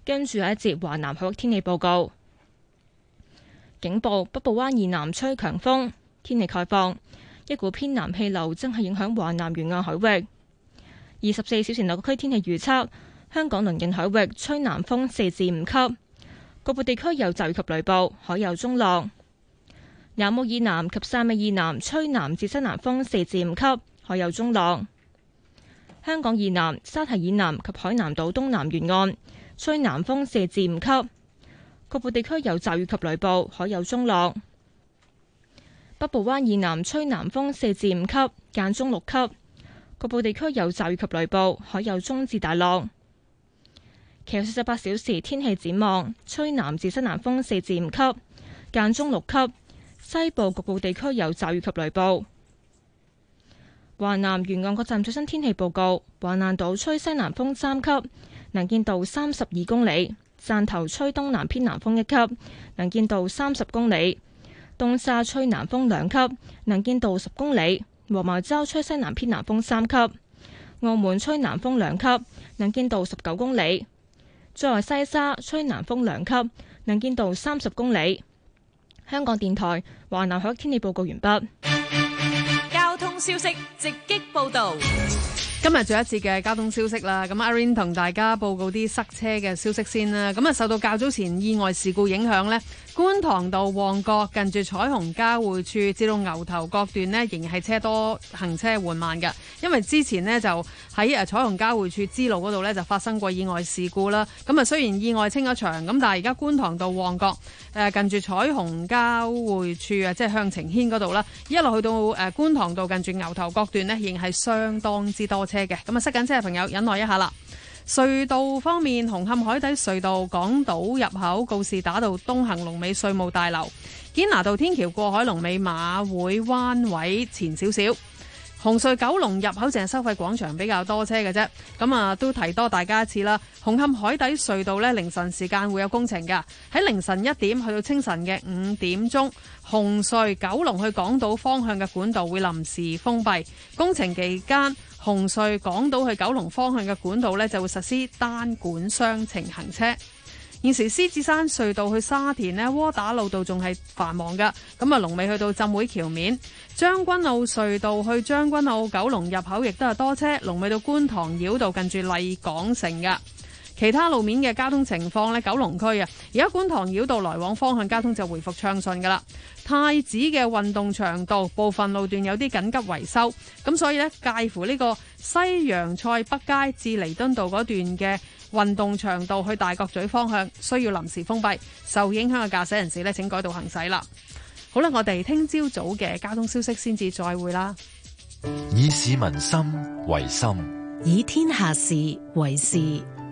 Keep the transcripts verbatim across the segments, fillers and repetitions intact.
跟住係一節華南海域天氣報告。警報：北部灣以南吹強風。天氣概況：一股偏南氣流正係影響華南沿岸海域。二十四小時內各區天氣預測：香港鄰近海域吹南風四至五級，局部地區有驟雨及雷暴，海有中浪。南澳以南及汕尾以南吹南至西南風四至五級，海有中浪。香港以南、沙堤以南及海南島東南沿岸吹南風四至五級，局部地區有驟雨及雷暴，海有中浪。北部灣以南吹南風四至五級，間中六級，局部地區有驟雨及雷暴，海有中至大浪。其後四十八小時天氣展望：吹南至西南風四至五級，間中六級，西部局部地區有驟雨及雷暴。華南沿岸各站最新天氣報告：華南島吹西南風三級，能見度三十二公里；汕頭吹東南偏南風一級，能見度三十公里；東沙吹南風兩級，能見度十公里；黃茅洲吹西南偏南風三級；澳門吹南風兩級，能見度十九公里；再來西沙吹南風兩級，能見度三十公里。香港電台華南海域天氣報告完畢。 交通消息直擊報道。 今日最後一次嘅交通消息啦，咁阿 Rain 同大家報告啲塞車嘅消息先啦。咁啊，受到較早前意外事故影響呢，觀塘道旺角近住彩虹交匯處至到牛頭角段呢，仍然係車多，行車緩慢嘅。因為之前呢，就喺誒彩虹交匯處支路嗰度呢，就發生過意外事故啦。咁啊，雖然意外清咗場，咁但係而家觀塘道旺角誒近住彩虹交匯處啊，即係向晴軒嗰度啦，一路去到誒觀塘道近住牛頭角段呢，仍然係相當之多車嘅。咁啊，塞緊車嘅朋友忍耐一下啦。隧道方面，紅磡海底隧道港島入口告士打道東行龍尾稅務大樓，堅拿道天橋過海龍尾馬會灣位前少少。紅隧九龍入口淨係收費廣場比較多車嘅啫，咁啊都提多大家一次啦。紅磡海底隧道呢，凌晨時間會有工程㗎，喺凌晨一點去到清晨嘅五點鐘，紅隧九龍去港島方向嘅管道會臨時封閉，工程期間紅隧港島去九龍方向嘅管道呢，就會實施單管雙程行車。現時獅子山隧道去沙田呢，窩打老道仲係繁忙噶，咁啊龍尾去到浸會橋面。將軍澳隧道去將軍澳九龍入口亦都係多車，龍尾到觀塘繞道近住麗港城噶。其他路面嘅交通情況呢，九龍區啊，而家觀塘繞道來往方向交通就回復暢順噶啦。太子嘅運動場道部分路段有啲緊急維修，咁所以呢，介乎呢個西洋菜北街至彌敦道嗰段嘅運動場道去大角咀方向需要臨時封閉，受影響嘅駕駛人士呢，請改道行駛啦。好啦，我哋聽朝早嘅交通消息先至再會啦。 以市民心為心， 以天下事為事。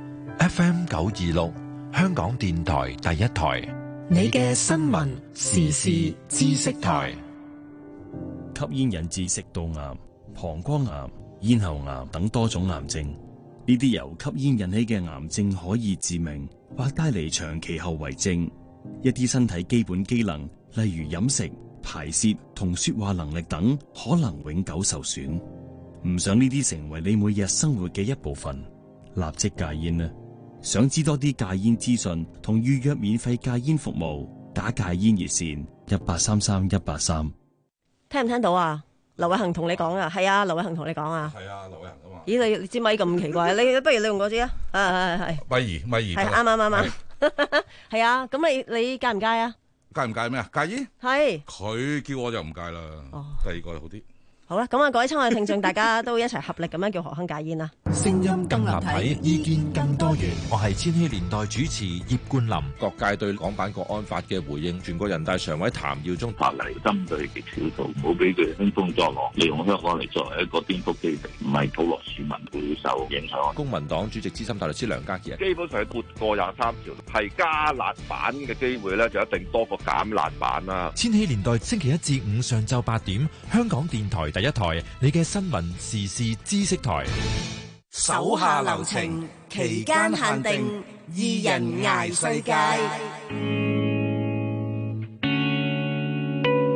F M 九二六，香港電台第一台， 你嘅新聞時事知識台。 吸煙引致食道癌、膀胱癌、咽喉癌等多種癌症。呢啲由吸煙引起嘅癌症可以致命，或帶嚟長期後遺症。一啲身體基本機能，例如飲食、排泄同說話能力等，可能永久受損。唔想呢啲成為你每日生活嘅一部分，立即戒煙啦！想知多啲戒煙資訊同預約免費戒煙服務，打戒煙熱線一八三三一八三。 聽唔聽到啊？劉偉恒同你講啊，係啊，劉偉恒同你講啊，係啊，劉偉恒啊嘛。咦，你你支咪咁奇怪？你不如你用嗰支啊？係係係。咪兒咪兒。係啱啱啱啱。係啊，咁你你戒唔戒啊？戒唔戒咩啊？戒煙。係。佢叫我就唔戒啦。哦。第二個好啲。好啦，咁啊，各位親愛嘅聽眾，大家都一齊合力咁樣叫何亨戒煙啦。 聲音更立體，意見更多元。我係千禧年代主持葉冠霖。 各界對港版國安法嘅回應，全國人大常委譚耀宗法例針對極少數，唔好俾佢興風作浪，利用香港嚟作為一個顛覆基地，唔係普羅市民會受影響。公民黨主席資深大律師梁家傑，基本上撥過廿三條，係加辣版嘅機會咧，就一定多過減辣版啦。 千禧年代星期一至五上晝八點，香港電台第一台，你嘅新聞時事知識台。 手下留情，期間限定，二人捱世界。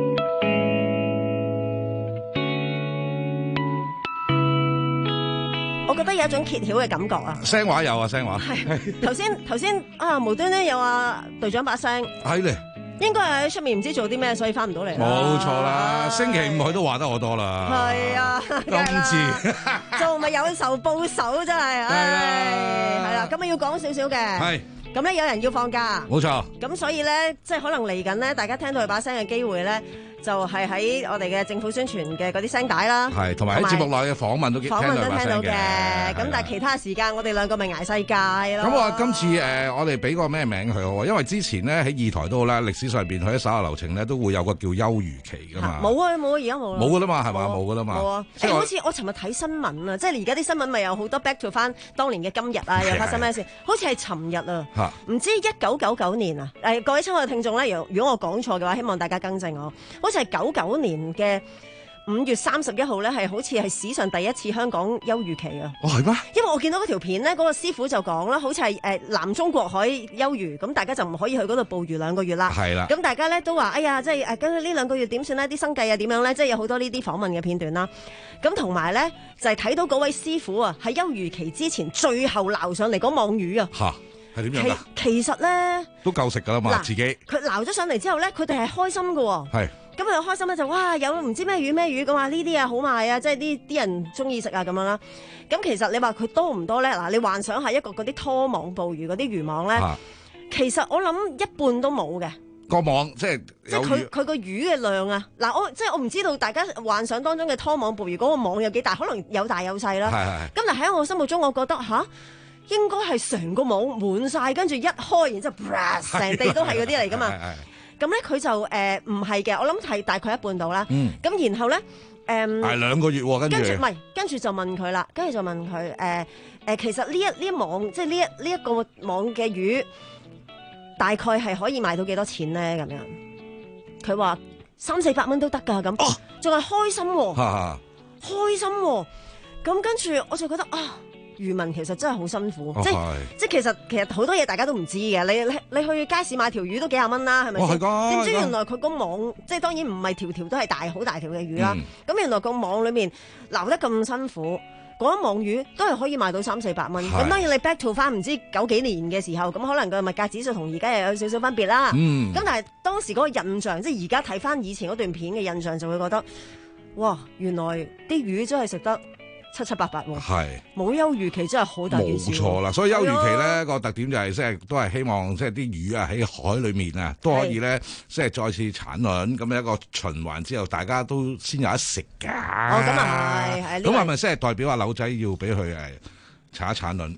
我覺得有有一種揭曉嘅感覺啊！ 聲話有啊，聲話係頭先頭先啊，無端咧有啊隊長把聲係咧。 應該係喺出面唔知做啲咩，所以翻唔到嚟。 冇錯啦，星期五佢都話得我多啦。 係啊， 今次做咪有仇報仇真係，唉，係啦，咁啊要講少少嘅。係。咁咧有人要放假。冇錯。咁所以咧，即係可能嚟緊咧，大家聽到佢把聲嘅機會咧，就係喺我哋嘅政府宣傳嘅嗰啲聲帶啦。係，同埋喺節目內嘅訪問都聽到把聲嘅。訪問都聽到嘅。咁但係其他時間，我哋兩個咪捱世界咯。咁我今次誒，我哋俾個咩名佢好？因為之前咧喺二台都好啦，歷史上邊佢喺稍後流程咧都會有個叫休漁期噶嘛。冇啊，冇啊，而家冇啦。冇噶啦嘛，係嘛？冇噶啦嘛。冇啊。誒，好似我尋日睇新聞啊，即係而家啲新聞咪有好多 back to 翻當年嘅今日啊，又發生咩事？好似係尋日啊。唔知一九九九年啊。誒，各位親愛嘅聽眾咧，如如果我講錯嘅話，希望大家更正我。好似係九九年嘅五月三十一號咧，係好似係史上第一次香港休漁期啊！哦，係咩？因為我見到嗰條片咧，嗰、嗰個師傅就講啦，好似係誒南中國海休漁，咁大家就唔可以去嗰度捕魚兩個月啦。係啦。咁大家咧都話：哎呀，即係誒，跟住呢兩個月點算咧？啲生計啊點樣咧？即係有好多呢啲訪問嘅片段啦。咁同埋咧就係、係、睇到嗰位師傅啊，喺休漁期之前最後撈上嚟嗰網魚啊！嚇！係點樣㗎？其實咧都夠食㗎啦嘛，自己佢撈咗上嚟之後咧，佢哋係開心㗎喎。係。咁佢又開心咧，就哇有唔知咩魚咩魚咁話呢啲啊好賣啊，即係啲啲人中意食啊咁樣啦。咁其實你話佢多唔多咧？嗱，你幻想下一個嗰啲拖網捕魚嗰啲漁網咧，啊、其實我諗一半都冇嘅。個網即係即係佢佢個魚嘅量啊！嗱，我即係我唔知道大家幻想當中嘅拖網捕魚嗰個網有幾大，可能有大有細啦。係咁但喺我心目中，我覺得吓應該係成個網滿晒，跟住一開，然之後成地都係嗰啲嚟噶嘛。咁咧佢就誒唔係嘅，我諗係大概一半到啦。咁、嗯、然後咧誒，係、嗯、兩個月喎、啊，跟住跟住唔係，跟住就問佢啦，跟住就問佢誒誒，其實呢一呢一網即係呢一呢一個網嘅魚，大概係可以賣到幾多錢咧？咁樣佢話三四百蚊都得㗎，咁仲係開心喎、啊，開心喎、啊。咁跟住我就覺得啊。漁民其實真係好辛苦，哦、即係即係其實其實好多嘢大家都唔知嘅。你你你去街市買條魚都幾廿蚊啦，係咪先？點、哦、知原來佢個網即係當然唔係條條都係大好大條嘅魚啦。咁、嗯、原來個網裏面撈得咁辛苦，嗰一網魚都係可以賣到三四百蚊。咁當然你 back to 翻唔知九幾年嘅時候，咁可能個物價指數同而家又有少少分別啦。咁、嗯、但係當時嗰個印象，即係而家睇翻以前嗰段片嘅印象，就會覺得哇，原來啲魚真係食得七七八八喎，係冇休漁期真係好大件事。冇錯啦，所以休漁期咧個特點就係即係都係希望即係啲魚啊喺海裡面啊都可以咧即係再次產卵，咁一個循環之後，大家都先有得食㗎。哦，咁啊係，係。咁係咪即係代表阿柳仔要俾佢誒產一產卵？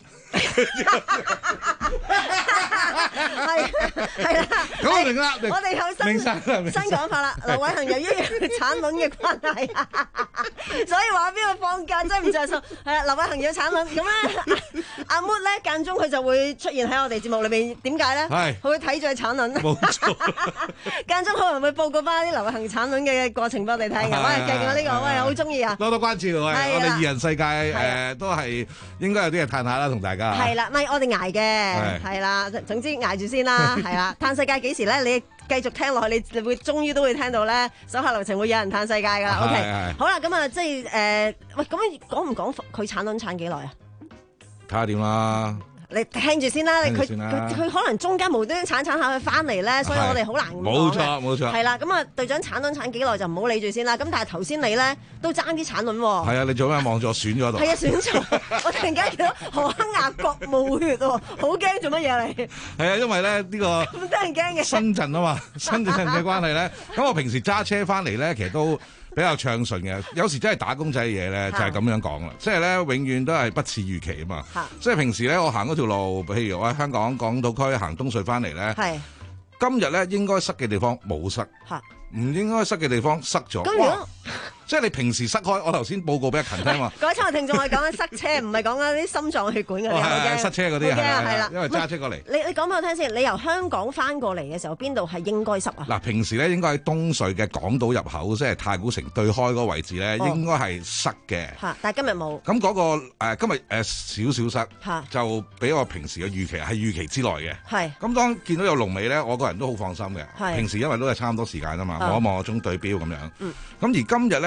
係係啦，咁我明啦，我哋有新新講法啦。劉偉恒由於產卵嘅關係，所以話邊個放假真係唔着數。係啦，劉偉恒要產卵，咁咧阿 Mood 咧間中佢就會出現喺我哋節目裏邊。點解咧？係佢會睇住佢產卵。冇錯。間中可能會報告翻啲劉偉恒產卵嘅過程俾我哋聽嘅。喂，勁啊呢個，喂，好中意啊！多多關注我哋，我哋二人世界誒都係應該有啲嘢嘆下啦，同大家。係啦，咪我哋捱嘅，係啦，總之捱住先啦，係啦。嘆世界幾時咧？你繼續聽落去，你你會終於都會聽到咧，手下留情會有人嘆世界噶啦。OK，好啦，咁啊，即係誒，喂，咁講唔講佢產卵產幾耐啊？睇下點啦。你聽住先啦，佢佢佢可能中間無端端鏟鏟下佢翻嚟咧，所以我哋好難講嘅。冇錯冇錯。係啦，咁啊隊長產卵產幾耐就唔好理住先啦。咁但係頭先你咧都爭啲產卵喎。係啊，你做咩望住我選咗度？係啊，選咗。我突然間見到何克雅各冒血喎，好驚做乜嘢嚟？係啊，因為咧呢個咁得人驚嘅深圳啊嘛，深圳嘅關係咧。咁我平時揸車翻嚟咧，其實都比較暢順嘅，有時真係打工仔嘅嘢咧，就係咁樣講啦。即係咧，永遠都係不似預期啊嘛。即係平時咧，我行嗰條路，譬如我喺香港港島區行東隧翻嚟咧，今日咧應該塞嘅地方冇塞，唔應該塞嘅地方塞咗。咁如果即係你平時塞開，我頭先報告俾阿勤聽嘛。各位親愛聽眾，我講緊塞車，唔係講緊啲心臟血管嗰啲。係塞車嗰啲啊，係啦，因為揸車過嚟。你你講俾我聽先，你由香港翻過嚟嘅時候，邊度係應該塞啊？嗱，平時咧應該喺東隧嘅港島入口，即係太古城對開嗰個位置咧，應該係塞嘅。嚇！但係今日冇。咁嗰個誒今日誒少少塞，嚇就比我平時嘅預期係預期之內嘅。係。咁當見到有龍尾咧，我個人都好放心嘅。係。平時因為都係差唔多時間啊嘛，望一望個鐘對錶咁樣。嗯。咁而今日咧。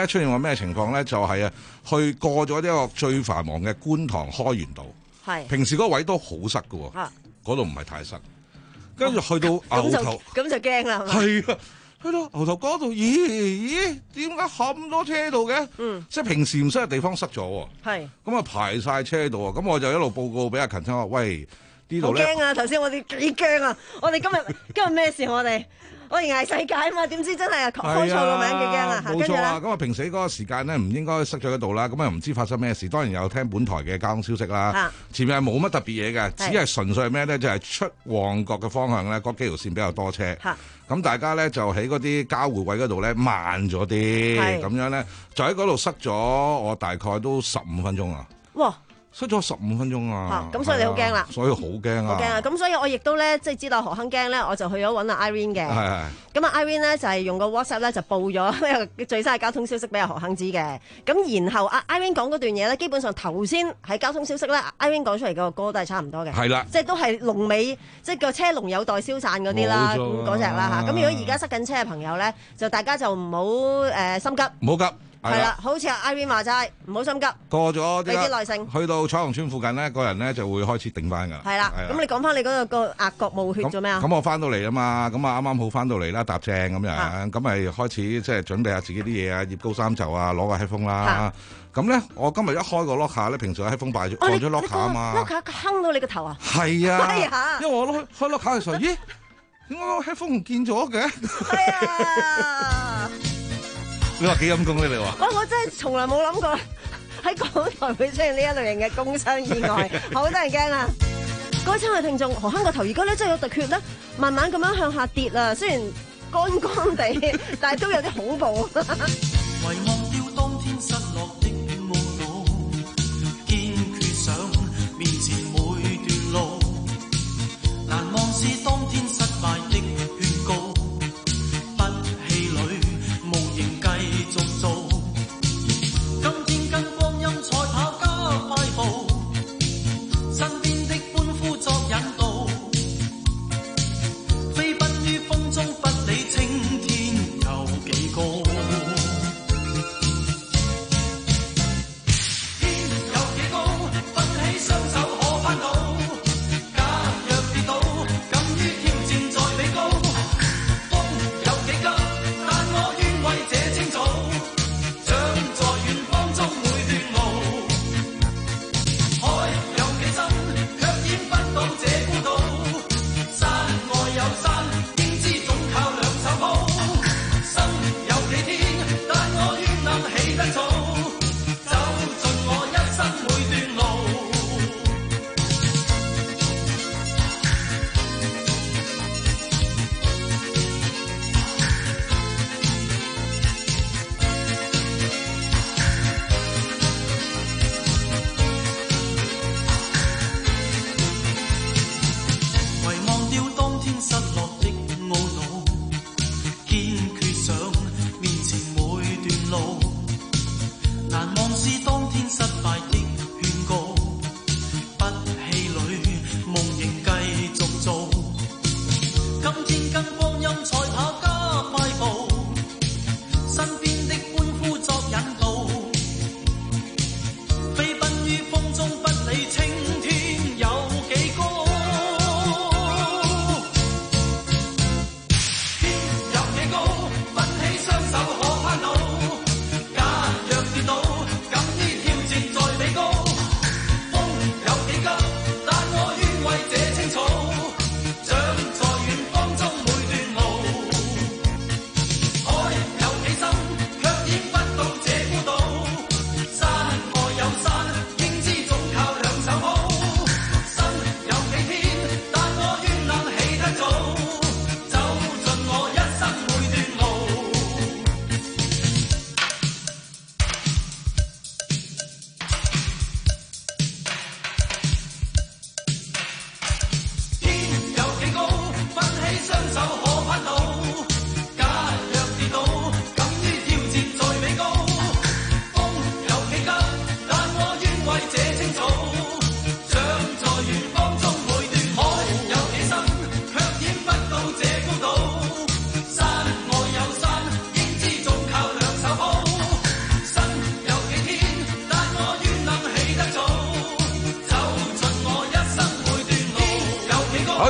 咧出現過咩情況咧？就係、是、啊，去過咗呢個最繁忙嘅觀塘開源道。係平時嗰位都好塞㗎喎，嗰度唔係太塞。跟住去到牛頭， 咁就驚啦，係咪？ 係啊，去到牛頭嗰度，咦咦，點解咁多車度嘅？嗯，即係平時唔塞嘅地方塞咗喎。係。咁啊排晒車度啊，咁我就一路報告俾阿勤生話，喂，呢度咧。好驚啊！頭先我哋幾驚啊！我哋今日今日咩事？我哋。我哋捱世界啊嘛，點知真係啊開錯個名，幾驚啊！ 冇錯啊！咁啊，平時嗰個時間咧唔應該塞咗喺度啦。咁啊，唔知發生咩事。當然有聽本台嘅交通消息啦。前面係冇乜特別嘢嘅，只係純粹係咩咧？就係出旺角嘅方向咧，嗰幾條線比較多車。咁大家咧就喺嗰啲交匯位嗰度咧慢咗啲，咁樣咧就喺嗰度塞咗我大概都十五分鐘啊！哇！塞咗十五分鐘啊！ 咁所以你好驚啦， 所以好驚啊！ 好驚啊！咁所以我亦都咧，即係知道何亨驚咧，我就去咗揾阿 Irene 嘅。係係。咁啊，Irene 咧就係用個 WhatsApp 咧就報咗最新嘅交通消息俾阿何亨知嘅。咁然後阿 Irene 講嗰段嘢咧，基本上頭先喺交通消息咧 ，Irene 講出嚟個歌都係差唔多嘅。係啦。即係都係龍尾，即係個車龍有待消散嗰啲啦，嗰隻啦嚇。咁如果而家塞緊車嘅朋友咧，就大家就唔好誒心急。 唔好急。 係啦，好似阿 Irene 話齋，唔好心急。過咗俾啲耐性， 去到彩虹村附近呢，個人咧就會開始定翻㗎。 係啦，咁你講翻你嗰個個額角冇血做咩啊？ 咁我翻到嚟啊嘛，咁啊啱啱好翻到嚟啦，搭正咁樣，咁咪開始即係準備下自己啲嘢啊，掖高衫袖啊，攞個 headphone 啦。咁咧，我今日一開個 locker 咧，平時喺 headphone 擺咗放咗 locker 啊嘛。 locker 坑到你個頭啊！ 係啊，因為我開開 locker 嘅時候，咦？點解個 headphone 唔見咗嘅？係啊！你話幾陰功咧？你話？我我真係從來冇諗過喺港台會出現呢一類型嘅工傷意外，好得人驚啊！各位親愛聽眾，何亨個頭而家咧真係有滴血咧，慢慢咁樣向下跌啊！雖然乾乾地，但係都有啲恐怖。遺忘掉當天失落的夢路，堅決想面前每段路，難忘是當天失敗的勸告。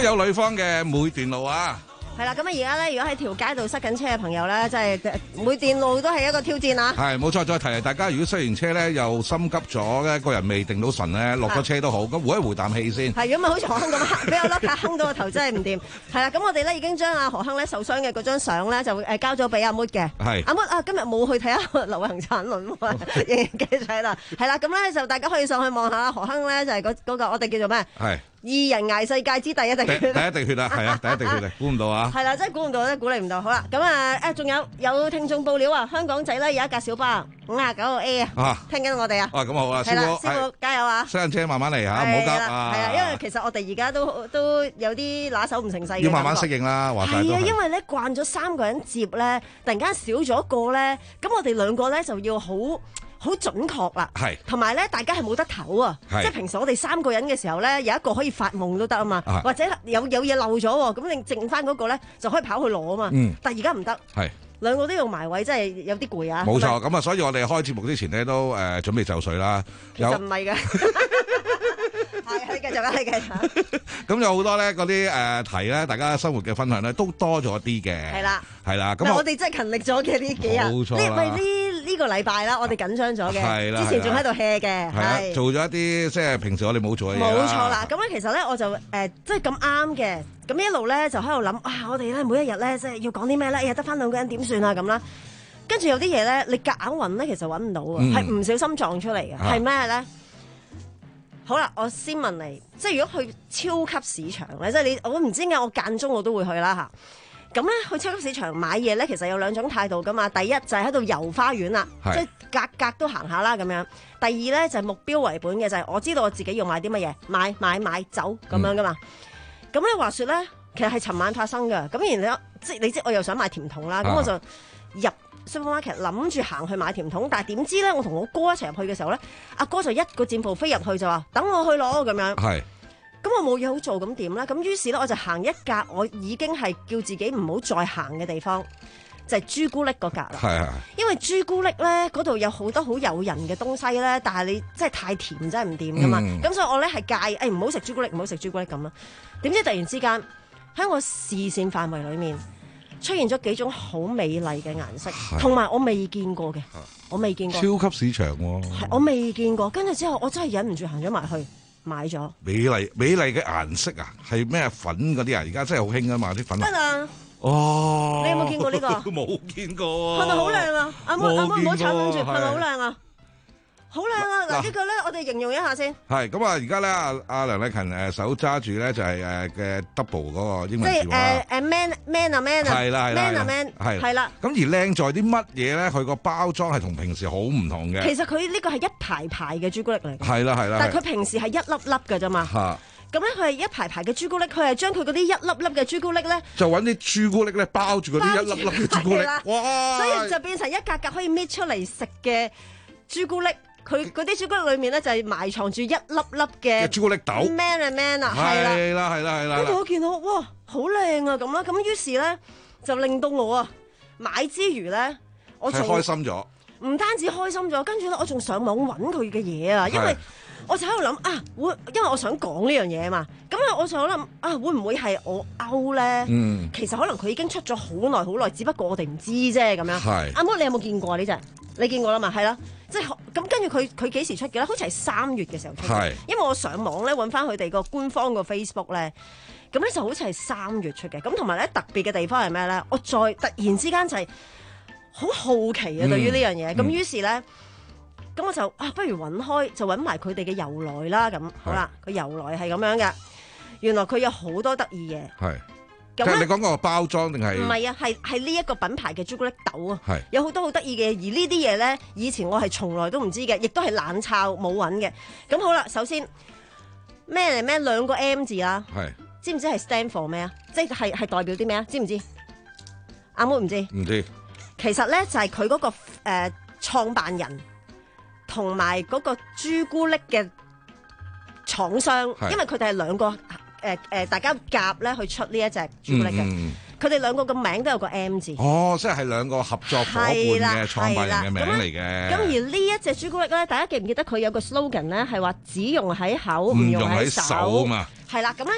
有女方嘅每段路啊！ 係啦，咁啊而家咧，如果喺條街度塞緊車嘅朋友咧，即係每段路都係一個挑戰啊！ 係冇錯，再提提大家，如果塞完車咧又心急咗咧，個人未定到神咧，落咗車都好，咁回一回啖氣先。 係，如果咪好似何亨咁，俾我甩下亨到個頭真係唔掂。係啦，咁我哋咧已經將阿何亨咧受傷嘅嗰張相咧就誒交咗俾阿 Mood 嘅。係。阿 Mood 啊，今日冇去睇下劉偉恒產卵喎，仍然繼續喺度。係啦，咁咧就大家可以上去望下何亨咧，就係嗰嗰個我哋叫做咩？係。二人捱世界之第一滴血， 第一滴血啊，係啊，第一滴血嚟，估唔到啊！ 係啦，真係估唔到，真係估你唔到。好啦，咁啊，誒，仲有有聽眾報料啊，香港仔咧有一架小巴五啊九個 A 啊，聽緊我哋啊！ 啊，咁好啊，師傅， 師傅加油啊！ 塞緊車慢慢嚟嚇，唔好急啊！ 係啊，因為其實我哋而家都都有啲拿手唔成勢嘅， 要慢慢適應啦，話曬都係啊，因為咧慣咗三個人接咧，突然間少咗一個咧，咁我哋兩個咧就要好。好準確啦，係，同埋咧，大家係冇得唞啊，即係平時我哋三個人嘅時候咧，有一個可以發夢都得啊嘛，或者有有嘢漏咗喎，咁你剩翻嗰個咧就可以跑去攞啊嘛，嗯，但係而家唔得，係，兩個都要埋位，真係有啲攰啊， 冇錯，咁啊，所以我哋開節目之前咧都誒準備就緒啦， 其實唔係嘅。係，係繼續啦，係繼續。 咁有好多咧嗰啲誒題咧，大家生活嘅分享咧都多咗啲嘅。係啦，係啦。咁我哋真係勤力咗嘅呢幾日。冇錯啦。呢呢呢個禮拜啦，我哋緊張咗嘅。係啦。之前仲喺度 hea 嘅。係。做咗一啲即係平時我哋冇做嘅嘢。冇錯啦。咁咧其實咧我就誒即係咁啱嘅。咁一路咧就喺度諗啊，我哋咧每一日咧即係要講啲咩咧？哎呀，得翻兩個人點算啊咁啦。跟住有啲嘢咧，你夾硬揾咧，其實揾唔到啊，係唔小心撞出嚟嘅。係咩咧？好啦，我先問你，即係如果去超級市場咧，即係你，我唔知點解我間中我都會去啦嚇。咁咧去超級市場買嘢咧，其實有兩種態度噶嘛。第一就係喺度遊花園啦，即係格格都行下啦咁樣。第二咧就係目標為本嘅，就係我知道我自己要買啲乜嘢，買買買走咁樣噶嘛。咁咧話説咧，其實係尋晚發生嘅。咁然後即係你知我又想買甜筒啦，咁我就入supermarket 諗住行去買甜筒，但係點知咧，我同我哥一齊入去嘅時候咧，阿哥就一個箭步飛入去就話等我去攞咁樣。係，咁我冇嘢好做，咁點咧？咁於是咧我就行一格，我已經係叫自己唔好再行嘅地方，就係朱古力嗰格啦。係係。因為朱古力咧嗰度有好多好誘人嘅東西咧，但係你真係太甜真係唔掂噶嘛。咁、嗯、所以我咧係介意誒唔好食朱古力，唔好食朱古力咁啦。點知突然之間喺我視線範圍裡面出現咗幾種好美麗嘅顏色，同埋我未見過嘅，我未見過。超級市場喎、啊，係我未見過。跟住之後，我真係忍唔住行咗埋去買咗。美麗美麗嘅顏色啊，係咩粉嗰啲啊？而家真係好興啊嘛，啲粉。得啊！哦，你有冇見過呢、呢個？冇見過。係咪好靚啊？阿妹阿妹唔好搶緊住，係咪好靚啊？好靚啊！嗱，呢個咧，我哋形容一下先。係咁啊！而家咧，阿阿梁麗勤誒手揸住咧就係誒嘅 double 嗰個英文字話。即係誒誒 man man 啊 man 啊。係啦係啦。man 啊 man。係。係啦。咁而靚在啲乜嘢咧？佢個包裝係同平時好唔同嘅。其實佢呢個係一排排嘅朱古力嚟。係啦係啦。但係佢平時係一粒粒嘅啫嘛。嚇。咁咧，佢係一排排嘅朱古力，佢係將佢嗰啲一粒粒嘅朱古力咧，就揾啲朱古力咧包住嗰啲一粒粒嘅朱古力。哇！所以就變成一格格可以搣出嚟食嘅朱古力。佢嗰啲朱古力裏面咧就係埋藏住一粒粒嘅朱古力豆 ，man 啊 man 啊，係啦係啦係啦係啦。跟住我見到哇，好靚啊咁啦，咁於是咧就令到我啊買之餘咧，我仲開心咗。唔單止開心咗，跟住咧我仲上網揾佢嘅嘢啊，因為我就喺度諗啊，會因為我想講呢樣嘢啊嘛，咁啊我就諗啊會唔會係我勾咧？嗯，其實可能佢已經出咗好耐好耐，只不過我哋唔知啫咁樣。係阿媽，你有冇見過呢隻？你見過啦嘛？係啦。即係咁，跟住佢佢幾時出嘅咧？好似係三月嘅時候出嘅，因為我上網咧揾翻佢哋個官方個 Facebook 咧，咁咧就好似係三月出嘅。咁同埋咧特別嘅地方係咩咧？我再突然之間就係好好奇啊，對於呢樣嘢。咁、嗯、於是咧，咁我就啊，不如揾開就揾埋佢哋嘅由來啦。咁好啦，個由來係咁樣嘅。原來佢有好多得意嘢。係。即係你講個包裝定係？唔係啊，係係呢一個品牌嘅朱古力豆啊，係有好多好得意嘅。而呢啲嘢咧，以前我係從來都唔知嘅，亦都係冷抄冇揾嘅。咁好啦，首先咩嚟咩兩個 M 字啦，係知唔知係 stand for 咩啊？即係係代表啲咩啊？知唔知？阿妹唔知？唔知。其實咧就係佢嗰個誒創辦人同埋嗰個朱古力嘅廠商，因為佢哋係兩個。誒誒、呃，大家夾咧去出呢一隻朱古力嘅，佢哋、嗯、兩個個名都有個 M 字。哦，即係兩個合作夥伴嘅創辦人嘅名嚟嘅。咁而呢一隻朱古力咧，大家記唔記得佢有個 slogan 咧，係話只用喺口唔用喺手啊嘛。係啦，咁咧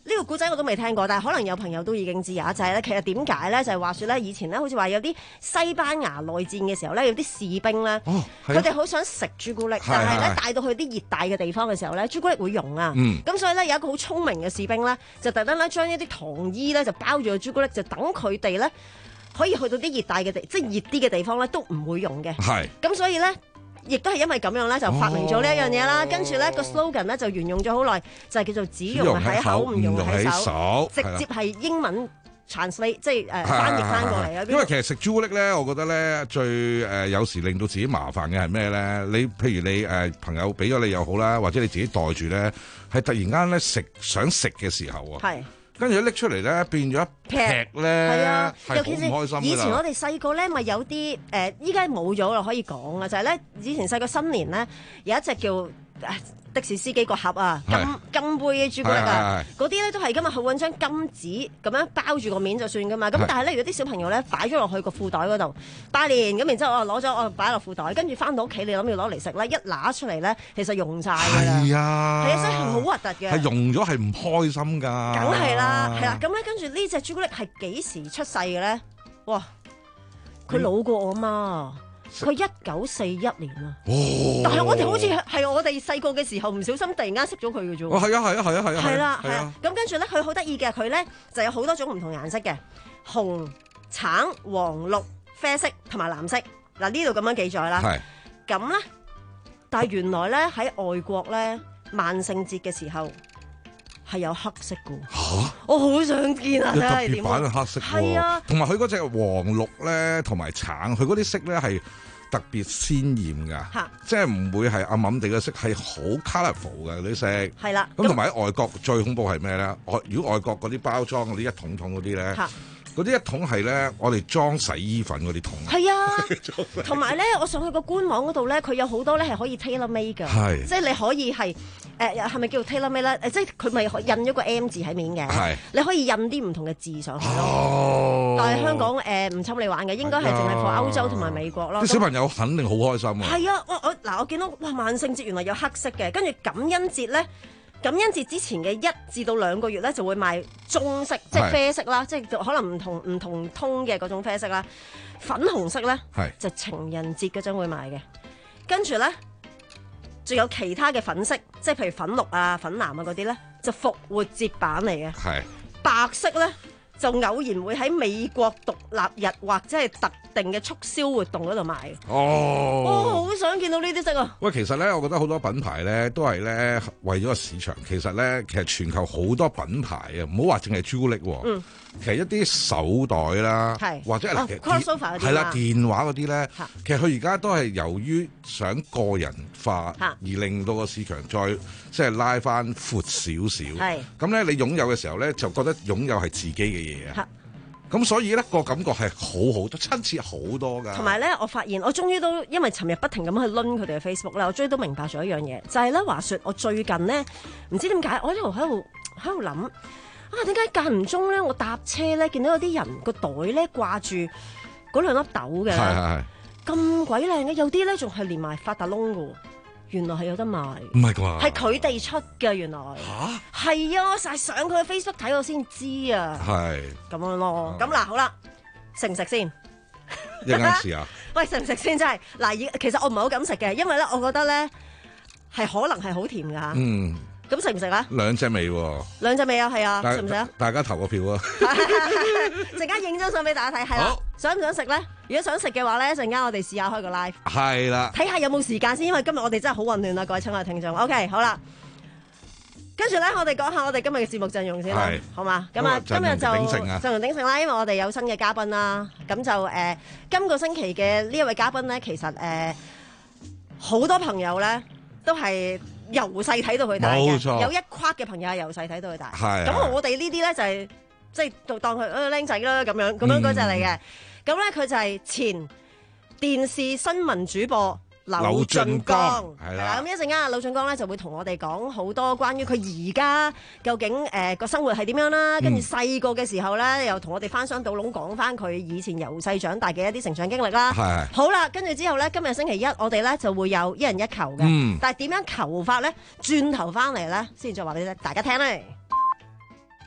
呢個古仔我都未聽過，但係可能有朋友都已經知啊。就係咧，其實點解咧？就係話説咧，以前咧好似話有啲西班牙內戰嘅時候咧，有啲士兵咧，佢哋好想食朱古力，但係咧帶到去啲熱帶嘅地方嘅時候咧，朱古力會溶啊。咁、嗯、所以咧有一個好聰明嘅士兵咧，就特登咧將一啲糖衣咧就包住個朱古力，就等佢哋咧可以去到啲熱帶嘅地，即係熱啲嘅地方咧都唔會溶嘅。係。咁所以咧。亦都係因為咁樣咧，就發明咗呢一樣嘢啦。跟住咧個 slogan 咧就沿用咗好耐，就係叫做只用喺口唔用喺手，直接係英文 translate 即係誒翻譯翻過嚟啊。 因為其實食朱古力咧，我覺得咧最誒、呃、有時令到自己麻煩嘅係咩咧？你譬如你誒、呃、朋友俾咗你又好啦，或者你自己袋住咧，係突然間咧食想食嘅時候啊。係。跟住一拎出嚟咧，變咗一劈咧，係啊，係好唔開心㗎啦。以前我哋細個咧，咪有啲誒，依家冇咗啦，可以講啊，就係咧，以前細個新年咧，有一隻叫的士司機個盒啊，金金杯嘅朱古力啊，嗰啲咧都係今日去揾張金紙咁樣包住個面就算噶嘛。咁但係咧，如果啲小朋友咧擺咗落去個褲袋嗰度拜年，咁然之後我攞咗我擺落褲袋，跟住翻到屋企你諗要攞嚟食咧，一拿出嚟咧，其實溶晒㗎啦。係啊，係啊，所以係好核突嘅。係溶咗係唔開心㗎。梗係啦，係啦。咁咧跟住呢隻朱古力係幾時出世嘅咧？哇！佢老過我媽。佢一九四一年啊，但係我哋好似係我哋細個嘅時候唔小心突然間識咗佢嘅啫喎。哦，係啊，係啊，係啊，係啊，係啦，係啊。咁跟住咧，佢好得意嘅，佢咧就有好多種唔同顏色嘅，紅、橙、黃、綠、啡色同埋藍色。嗱呢度咁樣記載啦。係。咁咧，但係原來咧喺外國咧，萬聖節嘅時候係有黑色嘅。嚇！我好想見啊！特別版嘅黑色喎。係啊。同埋佢嗰隻黃綠咧，同埋橙，佢嗰啲色咧係特別鮮豔㗎，即係唔會係暗暗地嘅色，係好 colourful 嘅嗰啲色。係啦。咁同埋喺外國最恐怖係咩咧？外如果外國嗰啲包裝嗰啲一桶桶嗰啲咧，嗰啲一桶係咧，我哋裝洗衣粉嗰啲桶。係啊。同埋咧，我上去個官網嗰度咧，佢有好多咧係可以 tailor made 㗎，係即係你可以係。誒係咪叫做 tailor made 咧？誒即係佢咪印咗個 M 字喺面嘅，係你可以印啲唔同嘅字上去咯。哦、但係香港誒唔侵你玩嘅，應該係淨係放歐洲同埋美國咯。啲小朋友肯定好開心啊！係啊，我我嗱我見到哇萬聖節原來有黑色嘅，跟住感恩節咧，感恩節之前嘅一至到兩個月咧就會賣棕色，即係啡色啦，即係可能唔同唔同通嘅嗰種啡色啦。粉紅色咧就情人節嗰陣會賣嘅，跟住咧。仲有其他嘅粉色，即係譬如粉綠啊、粉藍啊嗰啲咧，就復活節版嚟嘅。係白色咧，就偶然會喺美國獨立日或者係特定嘅促銷活動嗰度賣。哦，我好想見到呢啲色啊！喂，其實咧，我覺得好多品牌咧都係咧為咗個市場。其實咧，其實全球好多品牌啊，唔好話淨係朱古力喎。嗯。其實一啲手袋啦，或者係係啦電話嗰啲咧，其實佢而家都係由於想個人化而令到個市場再即係拉翻闊少少。係咁咧，你擁有嘅時候咧，就覺得擁有係自己嘅嘢啊。咁所以咧個感覺係好好多親切好多㗎。同埋咧，我發現我終於都因為尋日不停咁去攆佢哋嘅 Facebook 咧，我終於都明白咗一樣嘢，就係咧話説我最近咧唔知點解我一路喺度喺度諗。啊！點解間唔中咧，我搭車咧見到有啲人個袋咧掛住嗰兩粒豆嘅，係係係咁鬼靚嘅，有啲咧仲係連埋發達窿嘅，原來係有得賣。唔係啩？係佢哋出嘅原來。嚇！係啊！我成日上佢嘅 Facebook 睇我先知啊。係咁樣咯。咁嗱，好啦，食唔食先？一陣間試啊！喂，食唔食先？真係嗱，其實我唔係好敢食嘅，因為咧，我覺得咧係可能係好甜㗎。嗯。咁食唔食啊？兩隻味喎，兩隻味啊，係啊，食唔食啊？大家投個票啊！陣間影張相俾大家睇，係啦，想唔想食咧？如果想食嘅話咧，一陣間我哋試下開個 live，係啦，睇下有冇時間先，因為今日我哋真係好混亂啦，各位親愛聽眾。OK， 好啦，跟住咧，我哋講下我哋今日嘅節目陣容先啦，好嘛？咁啊，今日就陣容鼎盛啦，因為我哋有新嘅嘉賓啦，咁就誒，今個星期嘅呢一位嘉賓咧，其實誒好多朋友咧都係。由細睇到佢大嘅，錯有一跨嘅朋友係由細睇到佢大。係咁，我哋呢啲咧就係即係當佢誒僆仔啦咁樣咁樣嗰隻嚟嘅。咁咧佢就係前電視新聞主播柳俊江係啦。咁一陣間啊，柳俊江咧就會同我哋講好多關於佢而家究竟誒個、呃、生活係點樣啦。跟住細個嘅時候咧，又同我哋翻箱倒籠講翻佢以前由細長大嘅一啲成長經歷啦。係好啦，跟住之後咧，今日星期一我哋咧就會有一人一球嘅。嗯，但係點樣球法咧？轉頭翻嚟咧，先再話俾大家聽咧。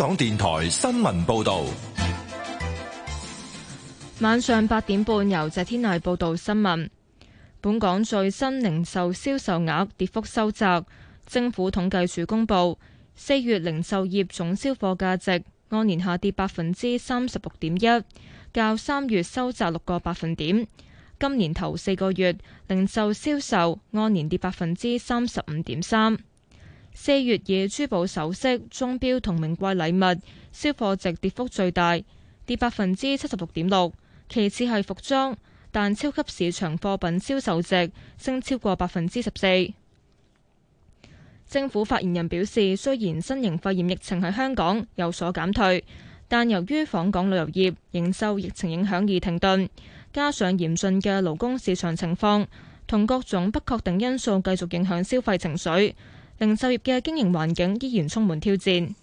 港電台新聞報道。 晚上八點半由謝天麗報道新聞。本港最新零售銷售額跌幅收窄。政府統計處公布，四月零售業總銷貨價值按年下跌百分之三十六點一，較三月收窄六個百分點。今年頭四個月零售銷售按年跌百分之三十五點三。四月以珠寶首飾、鐘錶同名貴禮物銷貨值跌幅最大，跌百分之七十六點六。其次係服裝，但超級市場貨品銷售值升超過百分之十四。政府發言人表示，雖然新型肺炎疫情喺香港有所減退，但由於訪港旅遊業仍受疫情影響而停頓，加上嚴峻嘅勞工市場情況同各種不確定因素繼續影響消費情緒，零售業嘅經營環境依然充滿挑戰。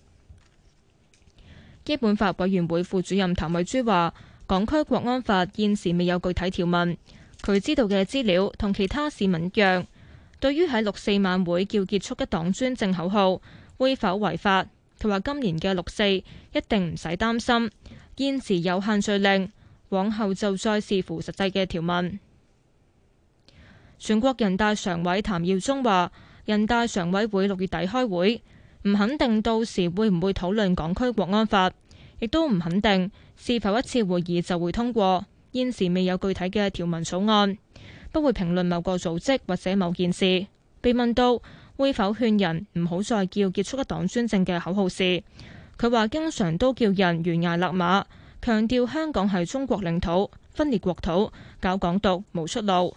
基本法委員會副主任譚惠珠話，港區國安法現時未有具體條文，佢知道嘅資料同其他市民一樣。對於喺六四晚會叫結束一黨專政口號會否違法，佢話今年嘅六四一定唔使擔心，現時有限聚令，往後就再視乎實際嘅條文。全國人大常委譚耀宗話，人大常委會六月底開會，唔肯定到時會唔會討論港區國安法，亦都唔肯定是否一次會議就會通過，現時未有具體嘅條文草案。不會評論某個組織或者某件事。被問到會否勸人唔好再叫結束一黨專政嘅口號時，佢話經常都叫人懸崖勒馬，強調香港係中國領土，分裂國土，搞港獨無出路。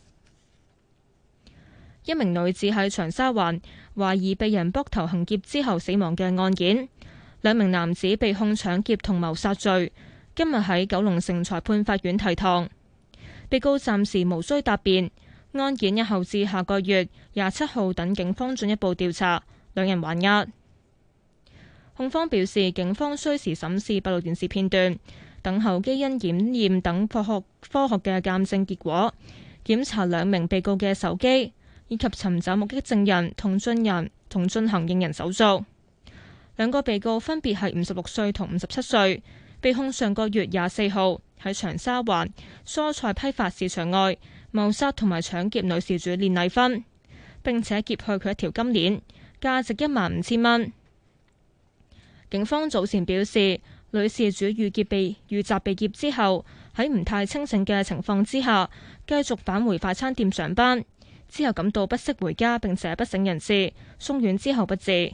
一名女子喺長沙灣懷疑被人剝頭行劫之後死亡嘅案件，兩名男子被控搶劫同謀殺罪，今日喺九龍城裁判法院提堂。被告暫時無需答辯，案件日後至下個月廿七號等警方進一步調查，兩人還押。控方表示，警方需時審視閉路電視片段，等候基因檢驗等科學科學嘅鑑證結果，檢查兩名被告嘅手機，以及尋找目擊證人同進人同進行認人手續。兩個被告分別係五十六歲同五十七歲，被控上個月廿四號喺長沙灣蔬菜批發市場外謀殺同埋搶劫女事主練麗芬，並且劫去佢一條金鏈，價值一萬五千蚊。警方早前表示，女事主遇劫被遇襲被劫之後，喺唔太清醒嘅情況之下，繼續返回快餐店上班，之後感到不適回家，並且不省人事，送院之後不治。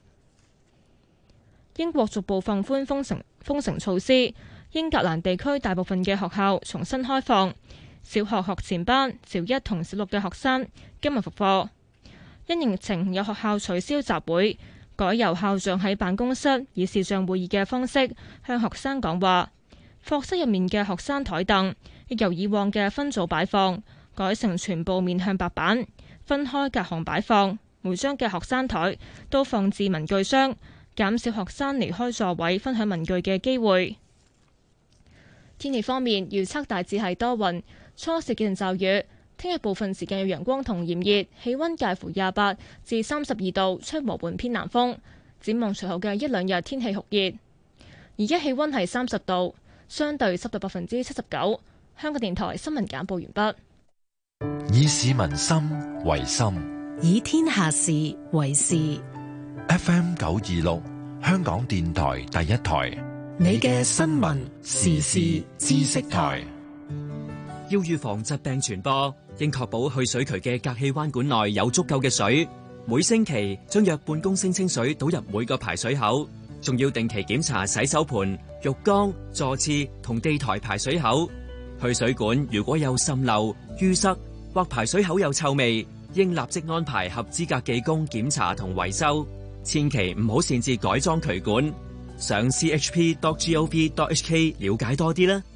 英國逐步放寬封城封城措施。英格蘭地區大部分嘅學校重新開放，小學學前班、小一同小六嘅學生今日復課。因疫情，有學校取消集會，改由校長喺辦公室以視像會議嘅方式向學生講話。課室入面嘅學生台凳亦由以往嘅分組擺放，改成全部面向白板，分開隔行擺放。每張嘅學生台都放置文具箱，減少學生離開座位分享文具嘅機會。天氣方面，預測大致係多雲，初時幾陣驟雨。聽日部分時間有陽光同炎熱，氣溫介乎廿八至三十二度，吹和緩偏南風。展望隨後嘅一兩日天氣酷熱。而家氣溫係三十度，相對濕度百分之七十九。香港電台新聞簡報完畢。以市民心為心， 以天下事為事。 F M 九二六，香港電台第一台。 你嘅新聞時事知識台。 要預防疾病傳播，應確保去水渠嘅隔氣彎管內有足夠嘅水。每星期將約半公升清水倒入每個排水口，仲要定期檢查洗手盆、浴缸、座廁同地台排水口。去水管如果有滲漏、淤塞或排水口有臭味，應立即安排合資格技工檢查同維修。千祈唔好擅自改裝渠管。上 c h p dot gov dot h k 了解多啲啦。